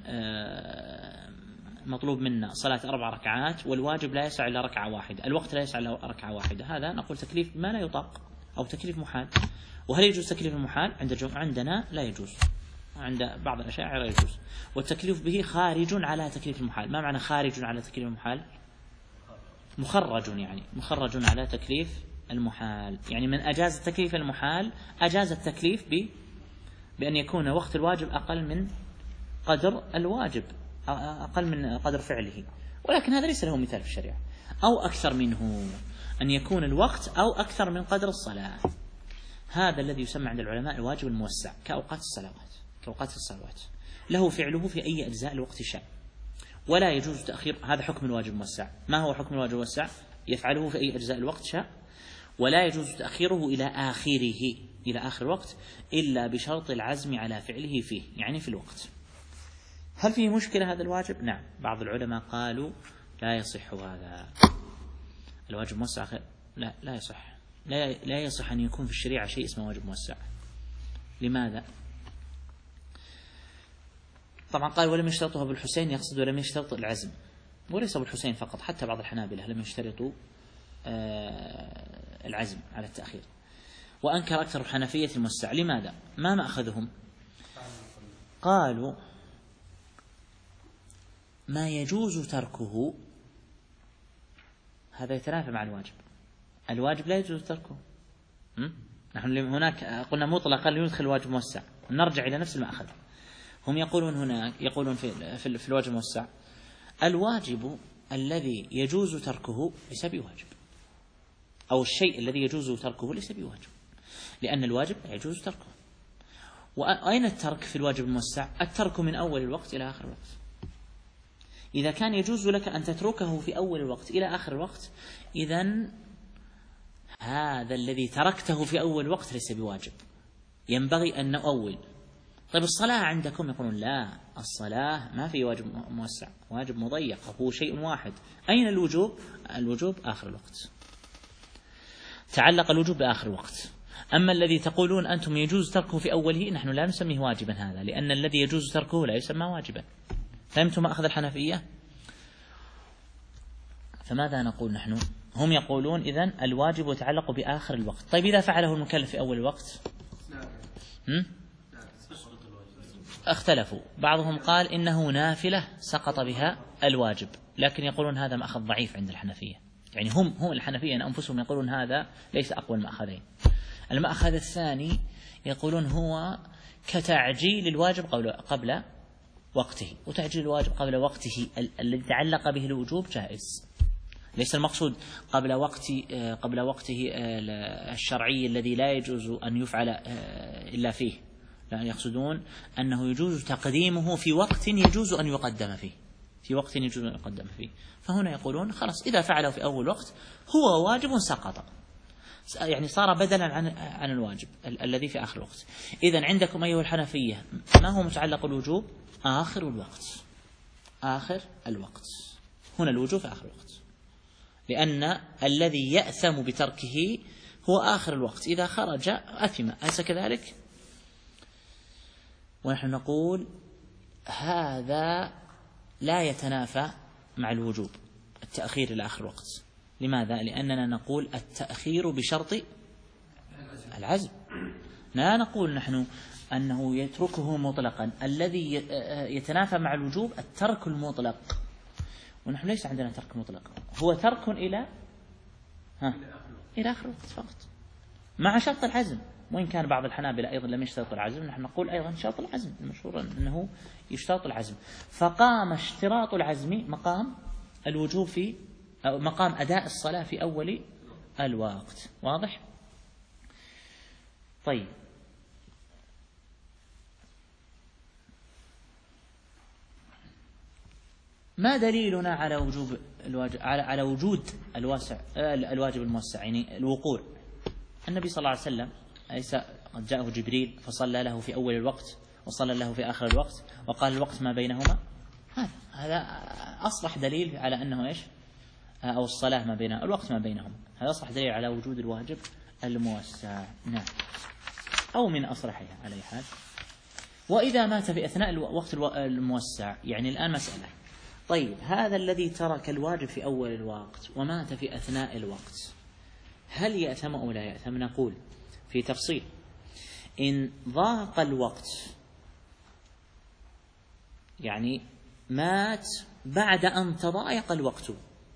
مطلوب منا صلاة أربع ركعات والواجب لا يسع إلا ركعة واحدة، الوقت لا يسع إلا ركعة واحدة، هذا نقول تكليف ما لا يطاق أو تكليف محال. وهل يجوز تكليف المحال؟ عند عندنا لا يجوز، عند بعض الأشاعرة لا يجوز، والتكليف به خارج على تكليف المحال. ما معنى خارج على تكليف المحال؟ مخرج، يعني مخرج على تكليف المحال، يعني من أجاز تكليف المحال أجاز التكليف ب بأن يكون وقت الواجب أقل من قدر الواجب، أقل من قدر فعله، ولكن هذا ليس له مثال في الشريعة. أو أكثر منه، أن يكون الوقت أو أكثر من قدر الصلاة، هذا الذي يسمى عند العلماء الواجب الموسع، كأوقات الصلوات كأوقات الصلوات له فعله في أي أجزاء الوقت شاء، ولا يجوز تأخير. هذا حكم الواجب الموسع. ما هو حكم الواجب الموسع؟ يفعله في أي أجزاء الوقت شاء، ولا يجوز تأخيره إلى آخره، إلى آخر الوقت، إلا بشرط العزم على فعله فيه، يعني في الوقت. هل فيه مشكلة هذا الواجب؟ نعم، بعض العلماء قالوا لا يصح هذا الواجب موسع، لا لا يصح، لا لا يصح أن يكون في الشريعة شيء اسمه واجب موسع. لماذا؟ طبعا قال ولم يشترطه ابو الحسين، يقصد ولم يشترط العزم، وليس ابو الحسين فقط، حتى بعض الحنابلة لم يشترطوا العزم على التأخير. وأنكر أكثر الحنفية الموسع. لماذا؟ ما مأخذهم؟ قالوا ما يجوز تركه هذا يتنافى مع الواجب، الواجب لا يجوز تركه. نحن هناك قلنا مطلقا يدخل الواجب موسع، نرجع إلى نفس المأخذ. هم يقولون هناك يقولون في في, في الواجب الموسع الواجب الذي يجوز تركه ليس بواجب، أو الشيء الذي يجوز تركه ليس بواجب، لأن الواجب لا يجوز تركه. وأين الترك في الواجب الموسع؟ الترك من أول الوقت إلى آخر الوقت. إذا كان يجوز لك أن تتركه في أول الوقت إلى آخر الوقت، إذن هذا الذي تركته في أول الوقت ليس بواجب، ينبغي أن نؤول. طيب الصلاة عندكم يقولون لا، الصلاة ما في واجب موسع، واجب مضيق، هو شيء واحد. أين الوجوب؟ الوجوب آخر الوقت، تعلق الوجوب بآخر الوقت. أما الذي تقولون أنتم يجوز تركه في أوله، نحن لا نسميه واجبا هذا، لأن الذي يجوز تركه لا يسمى واجبا. فهمتم ما أخذ الحنفية؟ فماذا نقول نحن؟ هم يقولون إذن الواجب يتعلق بآخر الوقت. طيب إذا فعله المكلف في أول الوقت هم؟ اختلفوا، بعضهم قال إنه نافلة سقط بها الواجب، لكن يقولون هذا مأخذ ضعيف عند الحنفية، يعني هم هم الحنفية أنفسهم يقولون هذا ليس أقوى المأخذين. المأخذ الثاني يقولون هو كتعجيل الواجب قبل قبل وقته، وتعجيل الواجب قبل وقته الذي تعلق به الوجوب جائز، ليس المقصود قبل وقت قبل وقته الشرعي الذي لا يجوز أن يفعل إلا فيه، لا، يقصدون أنه يجوز تقديمه في وقت يجوز أن يقدم فيه، في وقت يجوز أن يقدم فيه. فهنا يقولون خلاص إذا فعله في أول وقت هو واجب سقط، يعني صار بدلا عن عن الواجب ال- الذي في آخر الوقت. إذن عندكم أيها الحنفية ما هو متعلق الوجوب؟ آخر الوقت، آخر الوقت، هنا الوجوب في آخر الوقت، لأن الذي يأثم بتركه هو آخر الوقت، إذا خرج أثم، أليس كذلك؟ ونحن نقول هذا لا يتنافى مع الوجوب التأخير إلى آخر الوقت. لماذا؟ لأننا نقول التأخير بشرط العزم، لا نقول نحن أنه يتركه مطلقا. الذي يتنافى مع الوجوب الترك المطلق، ونحن ليس عندنا ترك مطلق، هو ترك إلى ها إلى آخر الوقت فقط مع شرط العزم. وإن كان بعض الحنابلة أيضا لم يشترط العزم، نحن نقول أيضا شرط العزم المشهور أنه يشترط العزم، فقام اشتراط العزم مقام الوجوب في أو مقام أداء الصلاة في أول الوقت. واضح؟ طيب، ما دليلنا على وجوب الواجب على على وجود الواسع الواجب الموسع، يعني الوقوع؟ النبي صلى الله عليه وسلم أليس قد جاءه جبريل فصلى له في أول الوقت وصلى له في آخر الوقت وقال الوقت ما بينهما؟ هذا هذا أصرح دليل على أنه إيش؟ أو الصلاة ما بينها الوقت ما بينهم، هذا أصرح دليل على وجود الواجب الموسع. نعم، أو من أصرحها على أي حال. وإذا مات في أثناء الوقت الموسع، يعني الآن مسألة، طيب هذا الذي ترك الواجب في أول الوقت ومات في أثناء الوقت هل يأثم أو لا يأثم؟ نقول في تفصيل. إن ضاق الوقت، يعني مات بعد أن تضايق الوقت،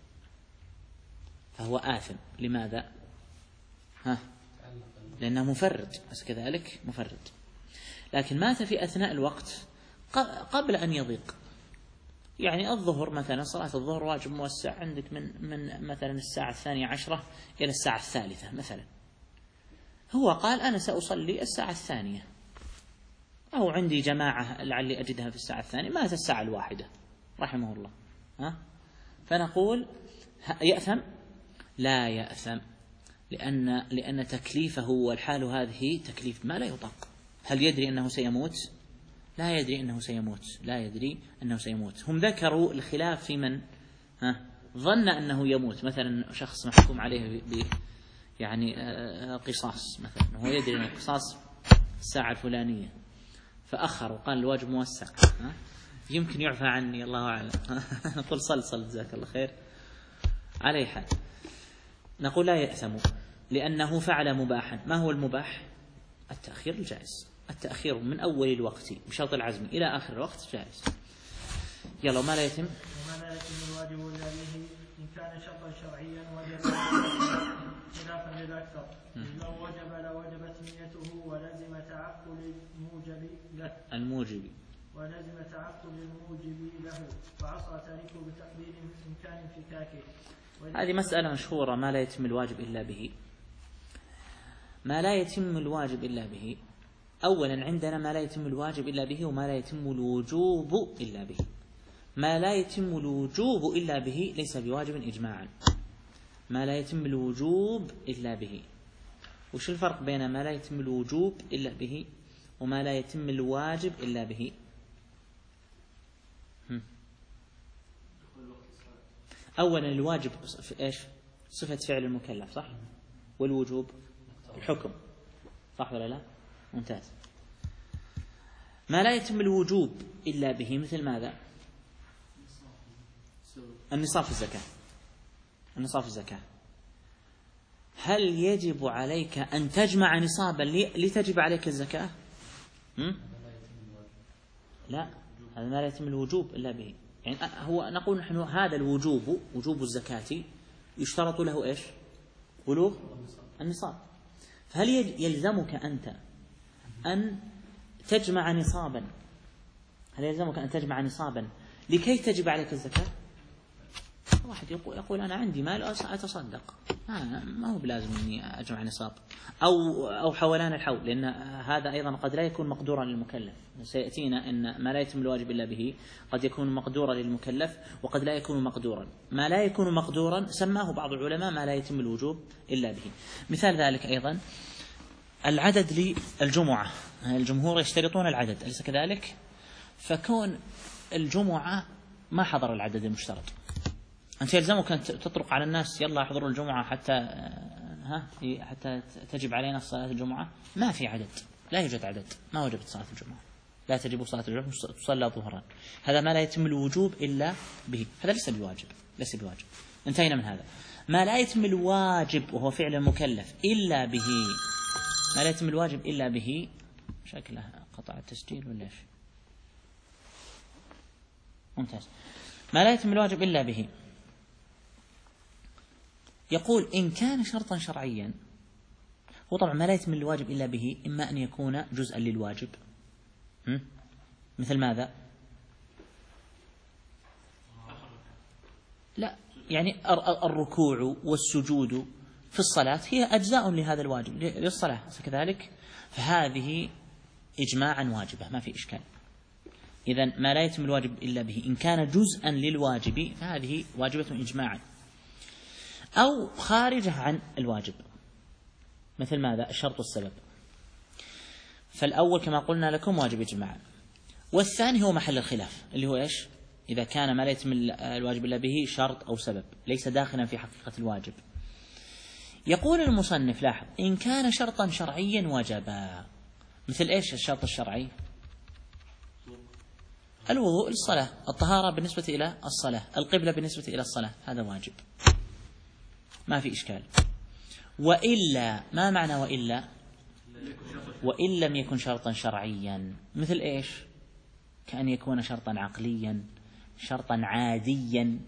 فهو آثم. لماذا؟ ها؟ لأنه مفرد، بس كذلك مفرد. لكن مات في أثناء الوقت قبل أن يضيق، يعني الظهر مثلا، صلاة الظهر واجب موسع عندك من من مثلا الساعة الثانية عشرة إلى الساعة الثالثة مثلا، هو قال أنا سأصلي الساعة الثانية، أو عندي جماعة لعلي أجدها في الساعة الثانية، مات الساعة الواحدة رحمه الله، ها؟ فنقول يأثم؟ لا يأثم، لأن لأن تكليفه والحال هذه تكليف ما لا يطاق. هل يدري أنه سيموت؟ لا يدري أنه سيموت، لا يدري أنه سيموت. هم ذكروا الخلاف في من ها ظن أنه يموت، مثلا شخص محكوم عليه ب يعني قصاص مثلا، وهو يدري أن القصاص الساعة الفلانية فأخر وقال الواجب موسع، ها؟ يمكن يعفى عني، الله أعلم. نقول صل صل جزاك الله خير. على أي حال نقول لا يأثم، لأنه فعل مباحا. ما هو المباح؟ التأخير الجائز، التأخير من أول الوقت بشرط العزم إلى آخر الوقت جائز. يلا، ما لا يتم وما لا يتم الواجب إلا به إن كان شرطا شرعيا وجب خلافا للأكثر، لو وجب لوجبت نيته ولزم تعقل الموجب له الموجب ولزم تعقل الموجب له، فعصى تاركه بتقدير إمكان انفكاكه. هذه مسألة مشهورة، ما لا يتم الواجب إلا به. ما لا يتم الواجب إلا به، أولا عندنا ما لا يتم الواجب إلا به وما لا يتم الوجوب إلا به. ما لا يتم الوجوب إلا به ليس بواجب إجماعا. ما لا يتم الوجوب إلا به. وش الفرق بين ما لا يتم الوجوب إلا به وما لا يتم الواجب إلا به؟ هم. أولا الواجب إيش؟ صفة فعل المكلف، صح؟ والوجوب الحكم، صح ولا لا؟ ممتاز. ما لا يتم الوجوب إلا به مثل ماذا؟ النصاب في الزكاة. النصاب في الزكاة، هل يجب عليك أن تجمع نصابا لتجب عليك الزكاة؟ هم؟ لا، هذا ما لا يتم الوجوب إلا به. يعني هو نقول نحن هذا الوجوب، وجوب الزكاة، يشترط له إيش؟ بلوغ النصاب. فهل يلزمك أنت أن تجمع نصابا؟ هل يلزمك أن تجمع نصابا لكي تجب عليك الزكاة؟ واحد يقول, يقول أنا عندي مال أتصدق، ما هو بلازم أني أجمع نصاب أو أو حولان الحول، لأن هذا أيضا قد لا يكون مقدورا للمكلف. سيأتينا أن ما لا يتم الواجب إلا به قد يكون مقدورا للمكلف وقد لا يكون مقدورا. ما لا يكون مقدورا سماه بعض العلماء ما لا يتم الوجوب إلا به. مثال ذلك أيضا العدد للجمعة، الجمهور يشترطون العدد، أليس كذلك؟ فكون الجمعة ما حضر العدد المشترط، أنت يلزمك أن تطرق على الناس يلا احضروا الجمعة حتى ها حتى تجب علينا صلاة الجمعة. ما في عدد، لا يوجد عدد، ما وجبت صلاة الجمعة، لا تجب صلاة الجمعة، تصلى ظهرا. هذا ما لا يتم الوجوب إلا به، هذا ليس بواجب، ليس بواجب. انتهينا من هذا. ما لا يتم الواجب وهو فعل المكلف إلا به، ما لا يتم الواجب إلا به. شكله قطع التسجيل ولا ايش؟ ممتاز. ما لا يتم الواجب إلا به، يقول إن كان شرطا شرعيا. هو طبعا ما لا يتم الواجب إلا به إما أن يكون جزءا للواجب، مثل ماذا؟ لا، يعني الركوع والسجود في الصلاة هي أجزاء لهذا الواجب للصلاة كذلك، فهذه إجماعا واجبة ما في إشكال. إذن ما لا يتم الواجب إلا به إن كان جزءا للواجب فهذه واجبة إجماعا، أو خارجة عن الواجب، مثل ماذا؟ الشرط والسبب. فالأول كما قلنا لكم واجب إجماعا، والثاني هو محل الخلاف اللي هو إيش؟ إذا كان ما لا يتم الواجب إلا به شرط أو سبب ليس داخلا في حقيقة الواجب. يقول المصنف لاحظ إن كان شرطا شرعيا وجبا، مثل إيش الشرط الشرعي؟ الوضوء للصلاة، الطهارة بالنسبة إلى الصلاة، القبلة بالنسبة إلى الصلاة، هذا واجب ما في إشكال. وإلا، ما معنى وإلا؟ وإن لم يكن شرطا شرعيا، مثل إيش؟ كأن يكون شرطا عقليا، شرطا عاديا،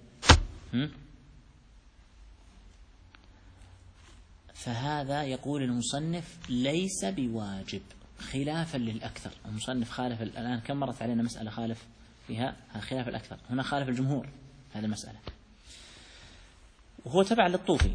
فهذا يقول المصنف ليس بواجب، خلافا للأكثر. المصنف خالف الآن كم مرت علينا مسألة خالف فيها خلاف الأكثر، هنا خالف الجمهور هذه المسألة، وهو تبع للطوفي.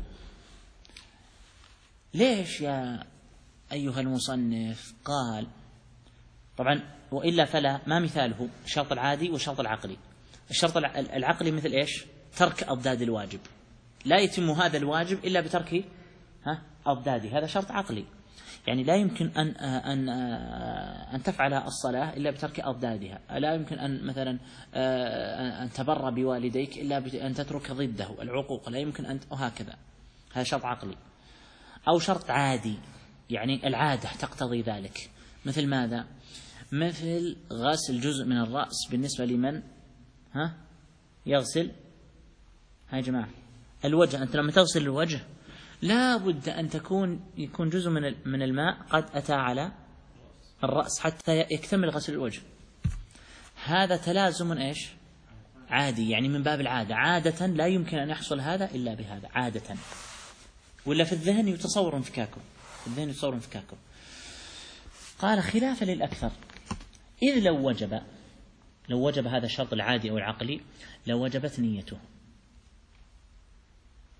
ليش يا أيها المصنف؟ قال طبعا وإلا فلا، ما مثاله؟ الشرط العادي والشرط العقلي. الشرط العقلي مثل إيش؟ ترك أضداد الواجب، لا يتم هذا الواجب إلا بترك ها أضداده، هذا شرط عقلي، يعني لا يمكن أن أن أن تفعل الصلاة إلا بترك أضدادها، لا يمكن أن مثلا أن تبر بوالديك إلا بأن تترك ضده العقوق، لا يمكن أن، وهكذا. هذا شرط عقلي. أو شرط عادي، يعني العادة تقتضي ذلك، مثل ماذا؟ مثل غسل جزء من الرأس بالنسبة لمن ها يغسل ها يا جماعة الوجه. أنت لما تغسل الوجه لا بد أن تكون يكون جزء من من الماء قد أتى على الرأس حتى يكتمل غسل الوجه. هذا تلازم إيش؟ عادي، يعني من باب العادة، عادة لا يمكن أن يحصل هذا إلا بهذا عادة، ولا في الذهن يتصور انفكاكه، في الذهن يتصور انفكاكه. قال خلافا للأكثر، إذ لو وجب لو وجب هذا الشرط العادي أو العقلي لو وجبت نيته،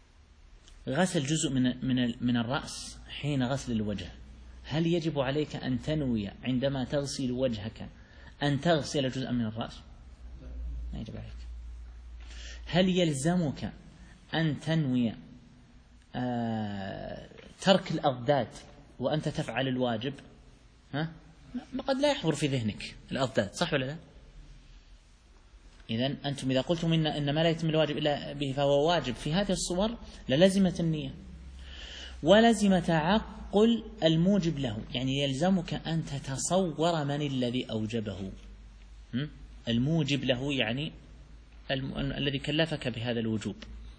غسل جزء من من من الرأس حين غسل الوجه، هل يجب عليك أن تنوي عندما تغسل وجهك أن تغسل جزءا من الرأس؟ ما يجب عليك. هل يلزمك أن تنوي آه ترك الأضداد وأنت تفعل الواجب؟ ها؟ قد لا يحضر في ذهنك الأضداد، صح ولا لا؟ إذن أنتم إذا قلتم إن, إن ما لا يتم الواجب إلا به فهو واجب في هذه الصور للزمت النية ولزم تعقل الموجب له، يعني يلزمك أن تتصور من الذي أوجبه. الموجب له يعني الم... الذي كلفك بهذا الوجوب.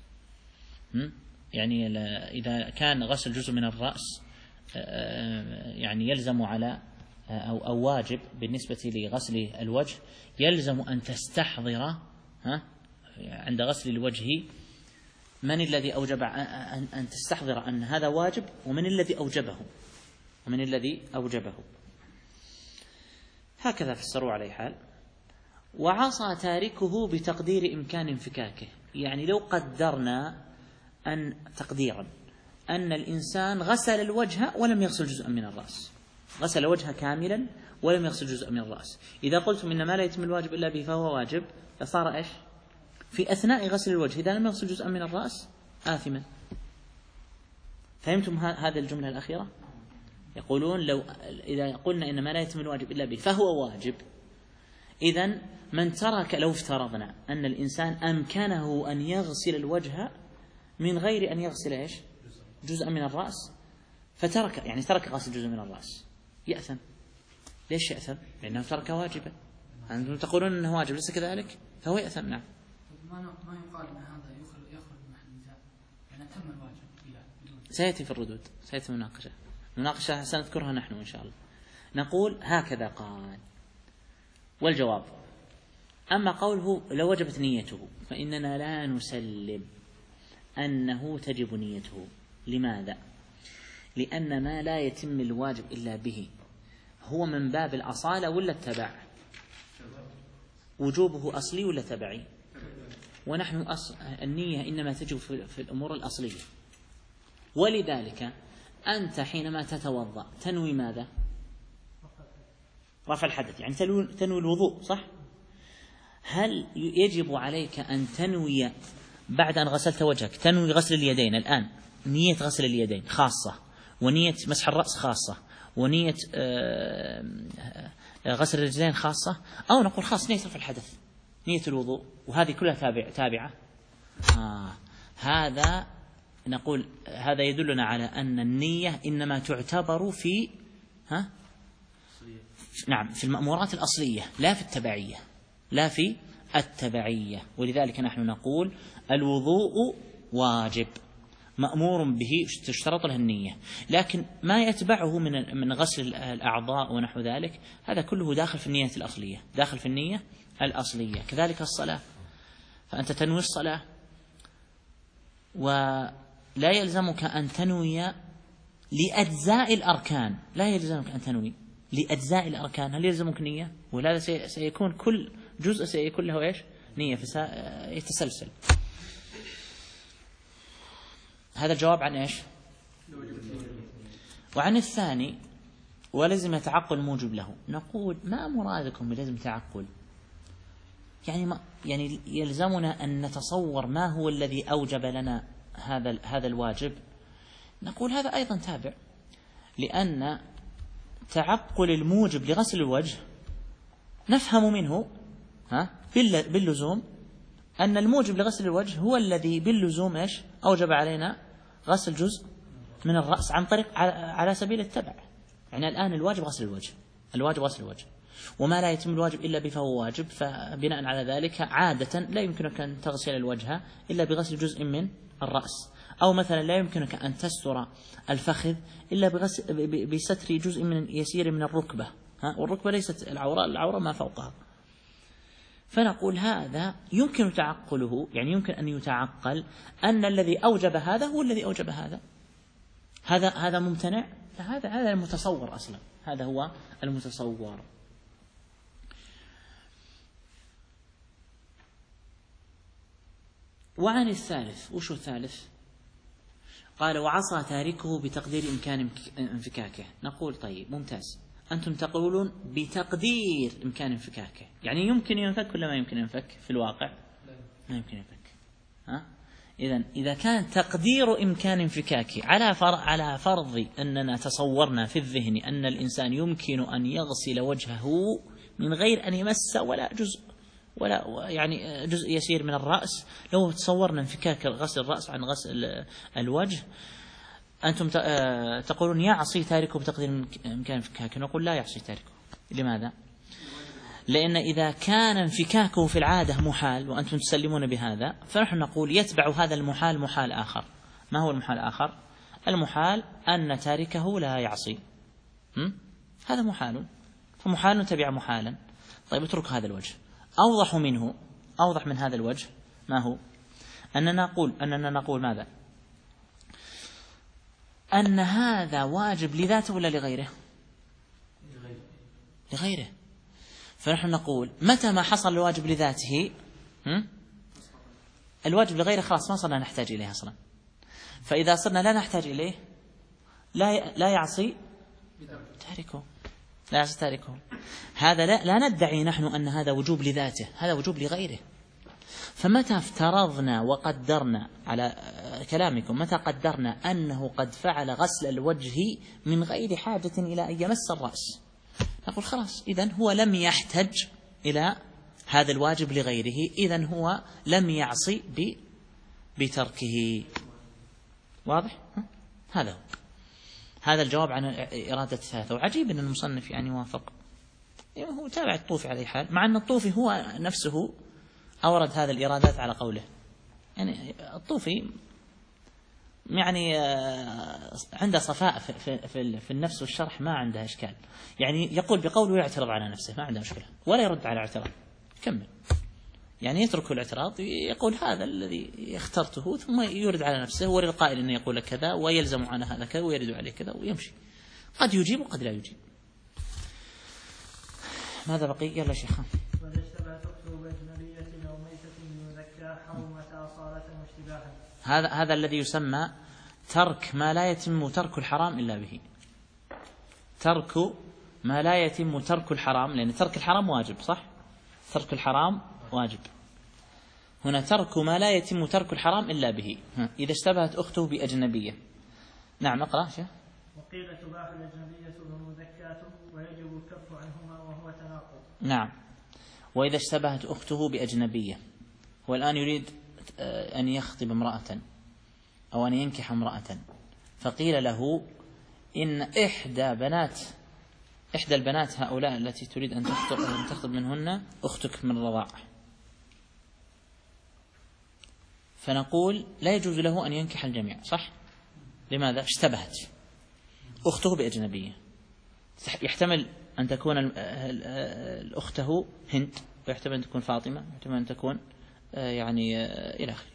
يعني إذا كان غسل جزء من الرأس يعني يلزم على أو, أو واجب بالنسبة لغسل الوجه، يلزم أن تستحضر ها عند غسل الوجه من الذي أوجب، أن تستحضر أن هذا واجب ومن الذي أوجبه ومن الذي أوجبه. هكذا فسروا على حال. وعصى تاركه بتقدير إمكان انفكاكه، يعني لو قدرنا أن تقديرا أن الإنسان غسل الوجه ولم يغسل جزءا من الرأس، غسل وجهه كاملا ولم يغسل جزء من الرأس، إذا قلتم إن ما لا يتم الواجب إلا به فهو واجب، فصار إيش؟ في أثناء غسل الوجه إذا لم يغسل جزءا من الرأس آثما. فهمتم هذه الجملة الأخيرة؟ يقولون لو إذا قلنا إن ما لا يتم الواجب إلا به فهو واجب، إذن من ترك، لو افترضنا أن الإنسان أمكنه أن يغسل الوجه من غير أن يغسل إيش؟ جزء من الرأس، فترك يعني ترك غسل جزء من الرأس، يأثم. ليش يأثم؟ لأنه ترك واجبا. أنتم تقولون أنه واجب، ليس كذلك؟ فهو يأثم. نعم. ما ما يقال أن هذا يخرج يخرج من محل النزاع، لأن تم الواجب. سيأتي في الردود، سيأتي مناقشة مناقشة سنذكرها نحن إن شاء الله. نقول هكذا قال. والجواب: أما قوله لو وجبت نيته فإننا لا نسلم أنه تجب نيته. لماذا؟ لأن ما لا يتم الواجب إلا به هو من باب الأصالة ولا التبع؟ وجوبه أصلي ولا تبعي؟ ونحن أص... النية إنما تجب في الأمور الأصلية. ولذلك أنت حينما تتوضأ تنوي ماذا؟ رفع الحدث، يعني تنوي الوضوء، صح؟ هل يجب عليك أن تنوي بعد أن غسلت وجهك تنوي غسل اليدين الآن، نية غسل اليدين خاصة، ونية مسح الرأس خاصة، ونية غسل الرجلين خاصة، أو نقول خاص نية رفع الحدث، نية الوضوء، وهذه كلها تابع تابعة؟ آه هذا نقول هذا يدلنا على أن النية إنما تعتبر في ها نعم في المأمورات الأصلية لا في التبعية، لا في التبعية. ولذلك نحن نقول الوضوء واجب مأمور به تشترط له النية، لكن ما يتبعه من من غسل الأعضاء ونحو ذلك هذا كله داخل في النية الأصلية، داخل في النية الأصلية. كذلك الصلاة، فأنت تنوي الصلاة ولا يلزمك أن تنوي لأجزاء الأركان، لا يلزمك أن تنوي لأجزاء الأركان. هل يلزمك نية؟ وهذا سيكون كل جزء سيكون له إيش؟ نية، فيتسلسل. هذا الجواب عن إيش؟ وعن الثاني ولزم تعقل موجب له. نقول ما مرادكم بلزم تعقل؟ يعني ما يعني يلزمنا أن نتصور ما هو الذي أوجب لنا هذا هذا الواجب. نقول هذا أيضا تابع، لأن تعقل الموجب لغسل الوجه نفهم منه ها باللزوم أن الموجب لغسل الوجه هو الذي باللزوم إيش؟ أوجب علينا غسل جزء من الرأس عن طريق على سبيل التبع. يعني الآن الواجب غسل الوجه، الواجب غسل الوجه، وما لا يتم الواجب إلا به فهو واجب، فبناء على ذلك عادة لا يمكنك أن تغسل الوجه إلا بغسل جزء من الرأس، أو مثلا لا يمكنك أن تستر الفخذ إلا بغسل بستر جزء من يسير من الركبة، ها؟ والركبة ليست العورة، العورة ما فوقها. فنقول هذا يمكن تعقله، يعني يمكن أن يتعقل أن الذي أوجب هذا هو الذي أوجب هذا. هذا هذا ممتنع؟ هذا هذا المتصور أصلا، هذا هو المتصور. وعن الثالث، وش الثالث؟ قال وعصى تاركه بتقدير إمكان انفكاكه. نقول طيب ممتاز، أنتم تقولون بتقدير إمكان انفكاكه، يعني يمكن ينفك ولا ما يمكن ينفك في الواقع؟ ما يمكن ينفك. ها؟ إذن إذا كان تقدير إمكان انفكاكه على فر على فرض أننا تصورنا في الذهن أن الإنسان يمكن أن يغسل وجهه من غير أن يمس ولا جزء ولا يعني جزء يسير من الرأس، لو تصورنا انفكاك غسل الرأس عن غسل الوجه، أنتم تقولون يعصي تاركه بتقدير إمكان انفكاكه. نقول لا يعصي تاركه. لماذا؟ لأن إذا كان انفكاكه في العادة محال وأنتم تسلمون بهذا، فنحن نقول يتبع هذا المحال محال آخر. ما هو المحال الآخر؟ المحال أن تاركه لا يعصي. م? هذا محال، فمحال تبع محالا. طيب اترك هذا الوجه. أوضح منه، أوضح من هذا الوجه ما هو؟ أننا نقول أننا نقول ماذا؟ أن هذا واجب لذاته ولا لغيره؟ لغيره. فنحن نقول متى ما حصل الواجب لذاته الواجب لغيره خلاص ما صرنا نحتاج إليه أصلا. فإذا صرنا لا نحتاج إليه لا لا يعصي تاركه، لا يعصي تاركه. هذا لا, لا ندعي نحن أن هذا وجوب لذاته، هذا وجوب لغيره. فمتى افترضنا وقدرنا على كلامكم، متى قدرنا أنه قد فعل غسل الوجه من غير حاجة إلى أن يمس الرأس، نقول خلاص إذن هو لم يحتج إلى هذا الواجب لغيره، إذن هو لم يعصي بتركه. واضح؟ هذا هو هذا الجواب عن إرادة الثلاثة. وعجيب أن المصنف يعني وافق، يعني هو تابع الطوفي على أي حال، مع أن الطوفي هو نفسه أورد هذا الإرادات على قوله. يعني الطوفي يعني عنده صفاء في, في, في النفس والشرح، ما عنده إشكال. يعني يقول بقوله ويعترض على نفسه، ما عنده مشكلة، ولا يرد على اعتراض، كمل. يعني يترك الاعتراض، يقول هذا الذي اخترته، ثم يورد على نفسه، هو القائل أنه يقول كذا ويلزم عنه هذا كذا ويرد عليه كذا ويمشي. قد يجيب وقد لا يجيب. ماذا بقي؟ يلا شيخ. هذا هذا الذي يسمى ترك ما لا يتم ترك الحرام إلا به. ترك ما لا يتم ترك الحرام، لأن ترك الحرام واجب، صح؟ ترك الحرام واجب. هنا ترك ما لا يتم ترك الحرام إلا به. إذا اشتبهت أخته بأجنبية. نعم اقرأ شيخ. وقيل تباح الأجنبية والمذكاة ويجب الكف عنهما وهو تناقض. نعم. وإذا اشتبهت أخته بأجنبية، هو الآن يريد أن يخطب امرأة أو أن ينكح امرأة، فقيل له إن إحدى بنات إحدى البنات هؤلاء التي تريد أن تخطب منهن أختك من الرضاعة، فنقول لا يجوز له أن ينكح الجميع، صح؟ لماذا؟ اشتبهت أخته بأجنبية. يحتمل أن تكون أخته هند، ويحتمل أن تكون فاطمة، ويحتمل أن تكون يعني إلى آخره،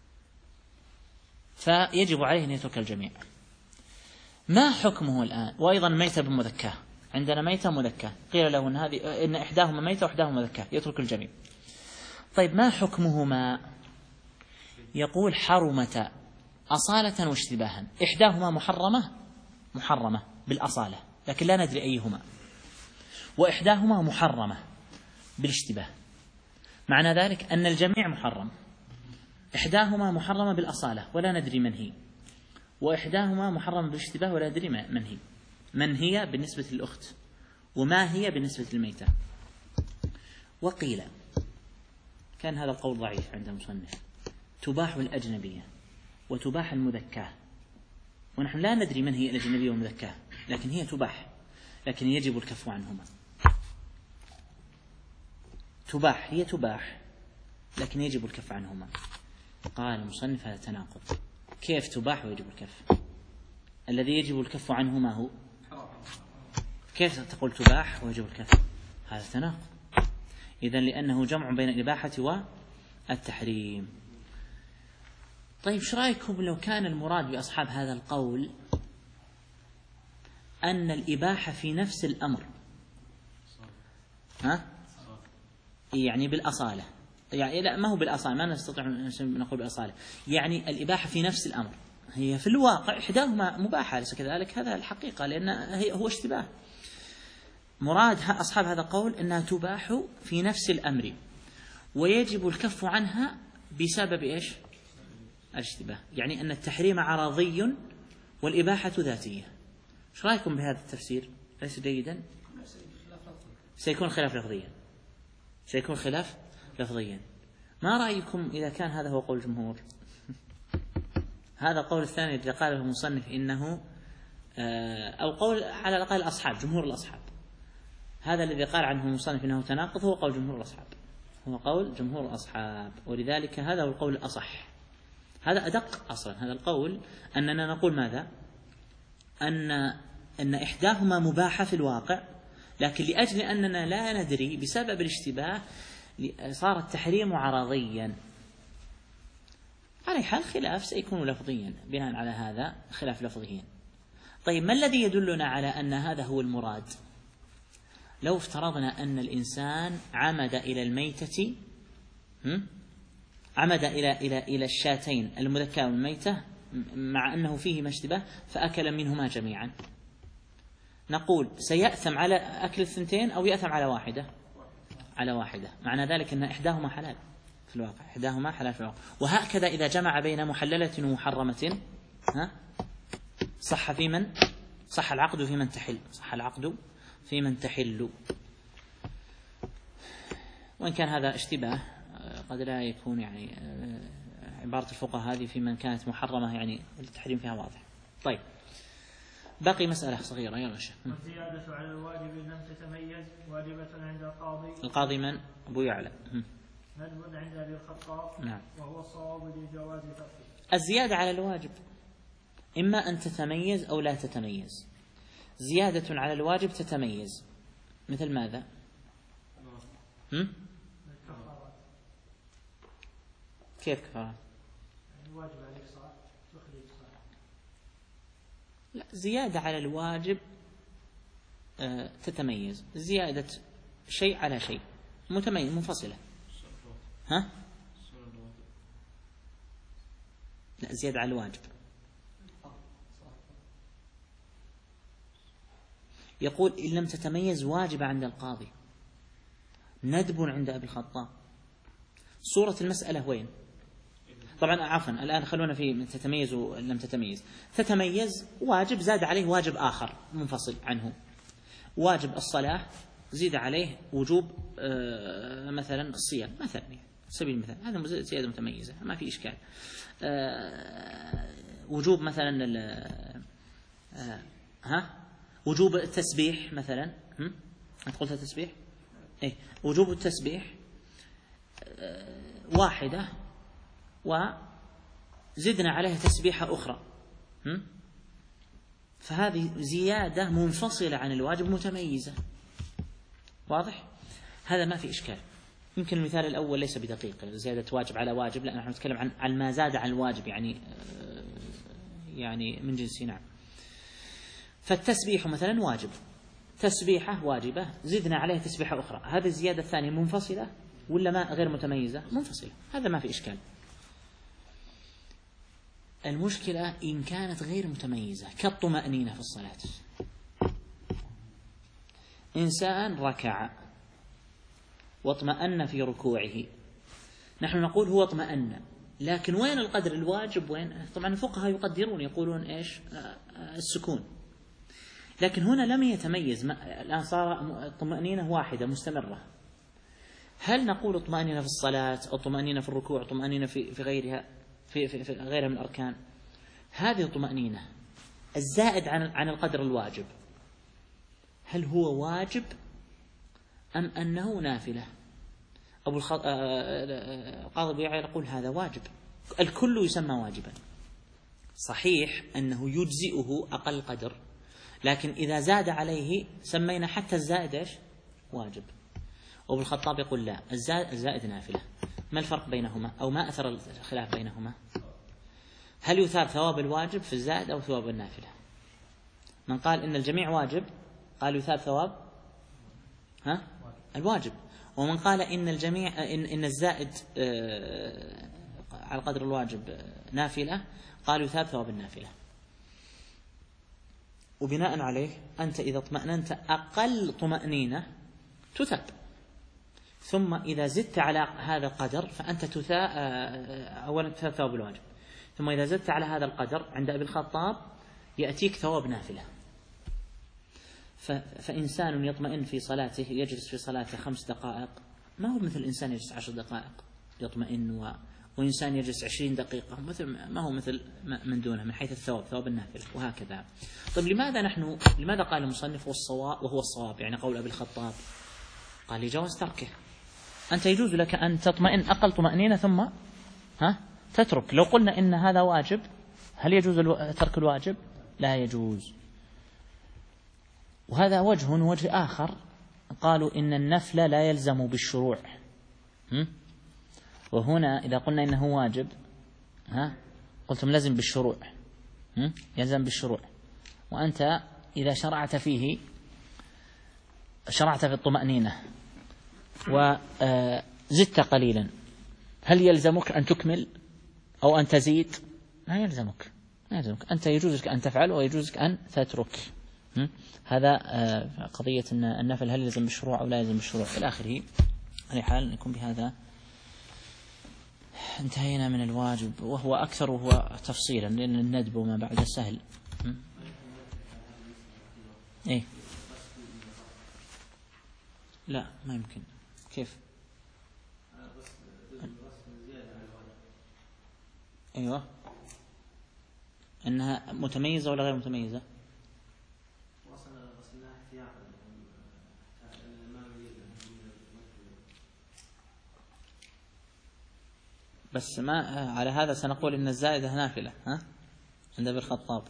فيجب عليه أن يترك الجميع. ما حكمه الآن؟ وأيضا ميتة بمذكاة، عندنا ميتة مذكاة، قيل له إن هذه إن إحداهما ميتة وإحداهما مذكاة، يترك الجميع. طيب ما حكمهما؟ يقول حرمة أصالة واشتباها. إحداهما محرمة محرمة بالأصالة، لكن لا ندري أيهما، وإحداهما محرمة بالاشتباه. معنى ذلك أن الجميع محرم. إحداهما محرمة بالأصالة ولا ندري من هي، وإحداهما محرمة بالاشتباه ولا ندري من هي. من هي بالنسبة للأخت، وما هي بالنسبة للميتة. وقيل، كان هذا القول ضعيف عند المصنف، تباح الأجنبية وتباح المذكاة، ونحن لا ندري من هي الأجنبية والمذكاة، لكن هي تباح، لكن يجب الكف عنهما. تباح، هي تباح، لكن يجب الكف عنهما. قال المصنف هذا تناقض. كيف تباح ويجب الكف؟ الذي يجب الكف عنهما هو، كيف تقول تباح ويجب الكف؟ هذا تناقض. إذن لأنه جمع بين الإباحة والتحريم. طيب شو رأيكم لو كان المراد بأصحاب هذا القول أن الإباحة في نفس الأمر، ها؟ يعني بالأصالة، يعني لا ما هو بالأصالة، ما نستطيع أن نقول بالأصالة، يعني الإباحة في نفس الأمر، هي في الواقع إحداهما مباحة، ليس كذلك؟ هذا الحقيقة، لأن هي هو اشتباه. مراد أصحاب هذا القول أنها تباح في نفس الأمر ويجب الكف عنها بسبب إيش؟ الاشتباه، يعني أن التحريم عرضي والإباحة ذاتية. ايش رأيكم بهذا التفسير؟ ليس جيدا؟ سيكون خلاف لفظيا، سيكون خلاف لفظيا. ما رأيكم إذا كان هذا هو قول الجمهور؟ هذا القول الثاني الذي قاله المصنف إنه أو قول على الأقل الأصحاب، جمهور الأصحاب، هذا الذي قال عنه المصنف إنه تناقض هو قول جمهور الأصحاب، هو قول جمهور الأصحاب، ولذلك هذا هو القول الأصح، هذا أدق أصلا. هذا القول أننا نقول ماذا؟ أن أن إحداهما مباحة في الواقع، لكن لأجل أننا لا ندري بسبب الاشتباه صار التحريم عرضيا. على حال خلاف سيكون لفظيا، بناء على هذا خلاف لفظيا. طيب ما الذي يدلنا على أن هذا هو المراد؟ لو افترضنا أن الإنسان عمد إلى الميتة، عمد إلى إلى إلى الشاتين المذكاة والميتة مع أنه فيهما اشتباه فأكل منهما جميعا، نقول سيأثم على أكل الثنتين أو يأثم على واحدة؟ على واحدة. معنى ذلك أن إحداهما حلال في الواقع، إحداهما حلال في الواقع. وهكذا إذا جمع بين محللة ومحرمة ها صح في من صح العقد في من تحل، صح العقد في من تحل. وإن كان هذا اشتباه قد لا يكون يعني عبارة الفقهاء هذه في من كانت محرمة يعني التحريم فيها واضح. طيب باقي مسألة صغيرة يا شيخ. والزيادة على الواجب لم تتميز واجبة عند القاضي. القاضي من؟ أبو يعلى. ندب عند أبي الخطاب. نعم. وهو الصواب لجواز تركه. الزيادة على الواجب إما أن تتميز أو لا تتميز. زيادة على الواجب تتميز مثل ماذا؟ هم؟ كيف كفارات؟ الواجب عليك صلاة تخرج صلاة. لا، زيادة على الواجب آه تتميز، زيادة شيء على شيء متميز منفصلة. ها؟ لا، زيادة على الواجب. يقول إن لم تتميز واجب عند القاضي، ندب عند أبي الخطاب. صورة المسألة وين؟ طبعا عفوا الآن خلونا في تتميز ولم تتميز. تتميز واجب زاد عليه واجب آخر منفصل عنه، واجب الصلاة زيد عليه وجوب آه مثلا الصيام مثلا، سبيل المثال، هذا زيادة متميزة ما في إشكال. آه وجوب مثلا آه ها وجوب التسبيح مثلا، أنت قلت التسبيح؟ إيه، وجوب التسبيح آه واحدة وزدنا عليها تسبيحة أخرى، فهذه زيادة منفصلة عن الواجب متميزة. واضح؟ هذا ما في إشكال. يمكن المثال الأول ليس بدقيق، زيادة واجب على واجب، لا نحن نتكلم عن عن ما زاد عن الواجب يعني يعني من جنس. نعم. فالتسبيح مثلا واجب، تسبيحة واجبة زدنا عليها تسبيحة أخرى، هذه الزيادة الثانية منفصلة ولا ما غير متميزة؟ منفصلة، هذا ما في إشكال. المشكلة إن كانت غير متميزة كالطمأنينة في الصلاة. إنسان ركع واطمأن في ركوعه، نحن نقول هو اطمأن، لكن وين القدر الواجب؟ وين؟ طبعا الفقهاء يقدرون يقولون إيش؟ السكون، لكن هنا لم يتميز. الآن صار طمأنينة واحدة مستمرة. هل نقول طمأنينة في الصلاة أو طمأنينة في الركوع، طمأنينة في في غيرها في, في, في غيرها من الأركان؟ هذه الطمأنينة الزائد عن عن القدر الواجب، هل هو واجب أم أنه نافلة؟ أبو الخط... القاضي أبو يعلى يقول هذا واجب، الكل يسمى واجبا. صحيح أنه يجزئه أقل قدر، لكن إذا زاد عليه سمينا حتى الزائد إيش؟ واجب. وابو الخطاب يقول لا، الزائد نافلة. ما الفرق بينهما أو ما أثر الخلاف بينهما؟ هل يثاب ثواب الواجب في الزائد أو ثواب النافلة؟ من قال إن الجميع واجب قال يثاب ثواب ها الواجب، ومن قال إن الجميع إن, إن الزائد على قدر الواجب نافلة قالوا يثاب ثواب النافلة. وبناء عليه أنت إذا اطمأننت أقل طمأنينة تثاب، ثم إذا زدت على هذا القدر فأنت تثاب أولا تثاب ثواب الواجب، ثم إذا زدت على هذا القدر عند أبي الخطاب يأتيك ثواب نافلة. فإنسان يطمئن في صلاته يجلس في صلاته خمس دقائق ما هو مثل إنسان يجلس عشر دقائق يطمئن، و... وإنسان يجلس عشرين دقيقة مثل ما هو مثل من دونه من حيث الثواب ثواب النافلة وهكذا. طيب لماذا نحن لماذا قال المصنف والصواب وهو الصواب يعني قول أبي الخطاب؟ قال لجواز تركه. أنت يجوز لك أن تطمئن أقل طمأنينة ثم ها تترك. لو قلنا إن هذا واجب هل يجوز الو... ترك الواجب؟ لا يجوز. وهذا وجه وجه آخر قالوا إن النفل لا يلزم بالشروع، وهنا إذا قلنا إنه واجب ها قلتم لازم بالشروع، يلزم بالشروع، وأنت إذا شرعت فيه شرعت في الطمأنينة وزدت قليلا هل يلزمك أن تكمل أو أن تزيد؟ لا يلزمك، لا يلزمك. أنت يجوزك أن تفعل ويجوزك أن تترك. هذا قضية أن النفل هل يلزم بالشروع أو لا يلزم بالشروع إلى آخره. على حال نكون بهذا انتهينا من الواجب، وهو أكثر وهو تفصيلا لأن الندب وما بعد سهل. إيه لا ما يمكن. كيف؟ أيوة أنها متميزة ولا غير متميزة؟ بس ما على هذا سنقول إن الزائدة نافلة ها عند أبي الخطاب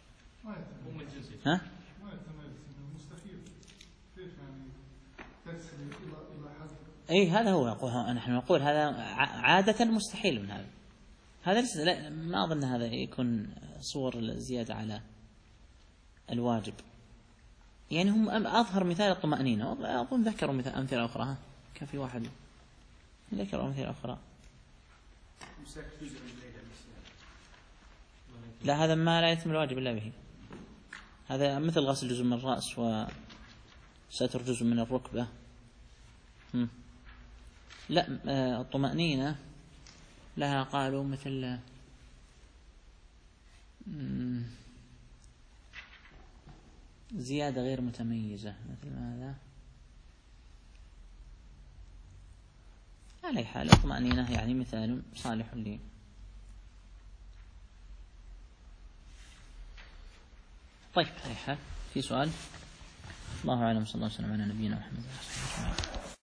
ها أي هذا هو نحن نقول هذا عادة مستحيل من هذا هذا لا ما أظن هذا يكون صور الزيادة على الواجب. يعني هم أظهر مثال الطمأنينة، أظن ذكروا مثال أمثلة أخرى. ها كان في واحد ذكروا أمثلة أخرى. لا هذا ما لا يتم الواجب إلا به، هذا مثل غسل جزء من الرأس وستر جزء من الركبة. هم. لا الطمأنينة لها قالوا مثل زيادة غير متميزة مثل ماذا؟ على أي حال الطمأنينة يعني مثال صالح لي. طيب على أي حال في سؤال؟ الله أعلم. صلى الله عليه وسلم على نبينا محمد.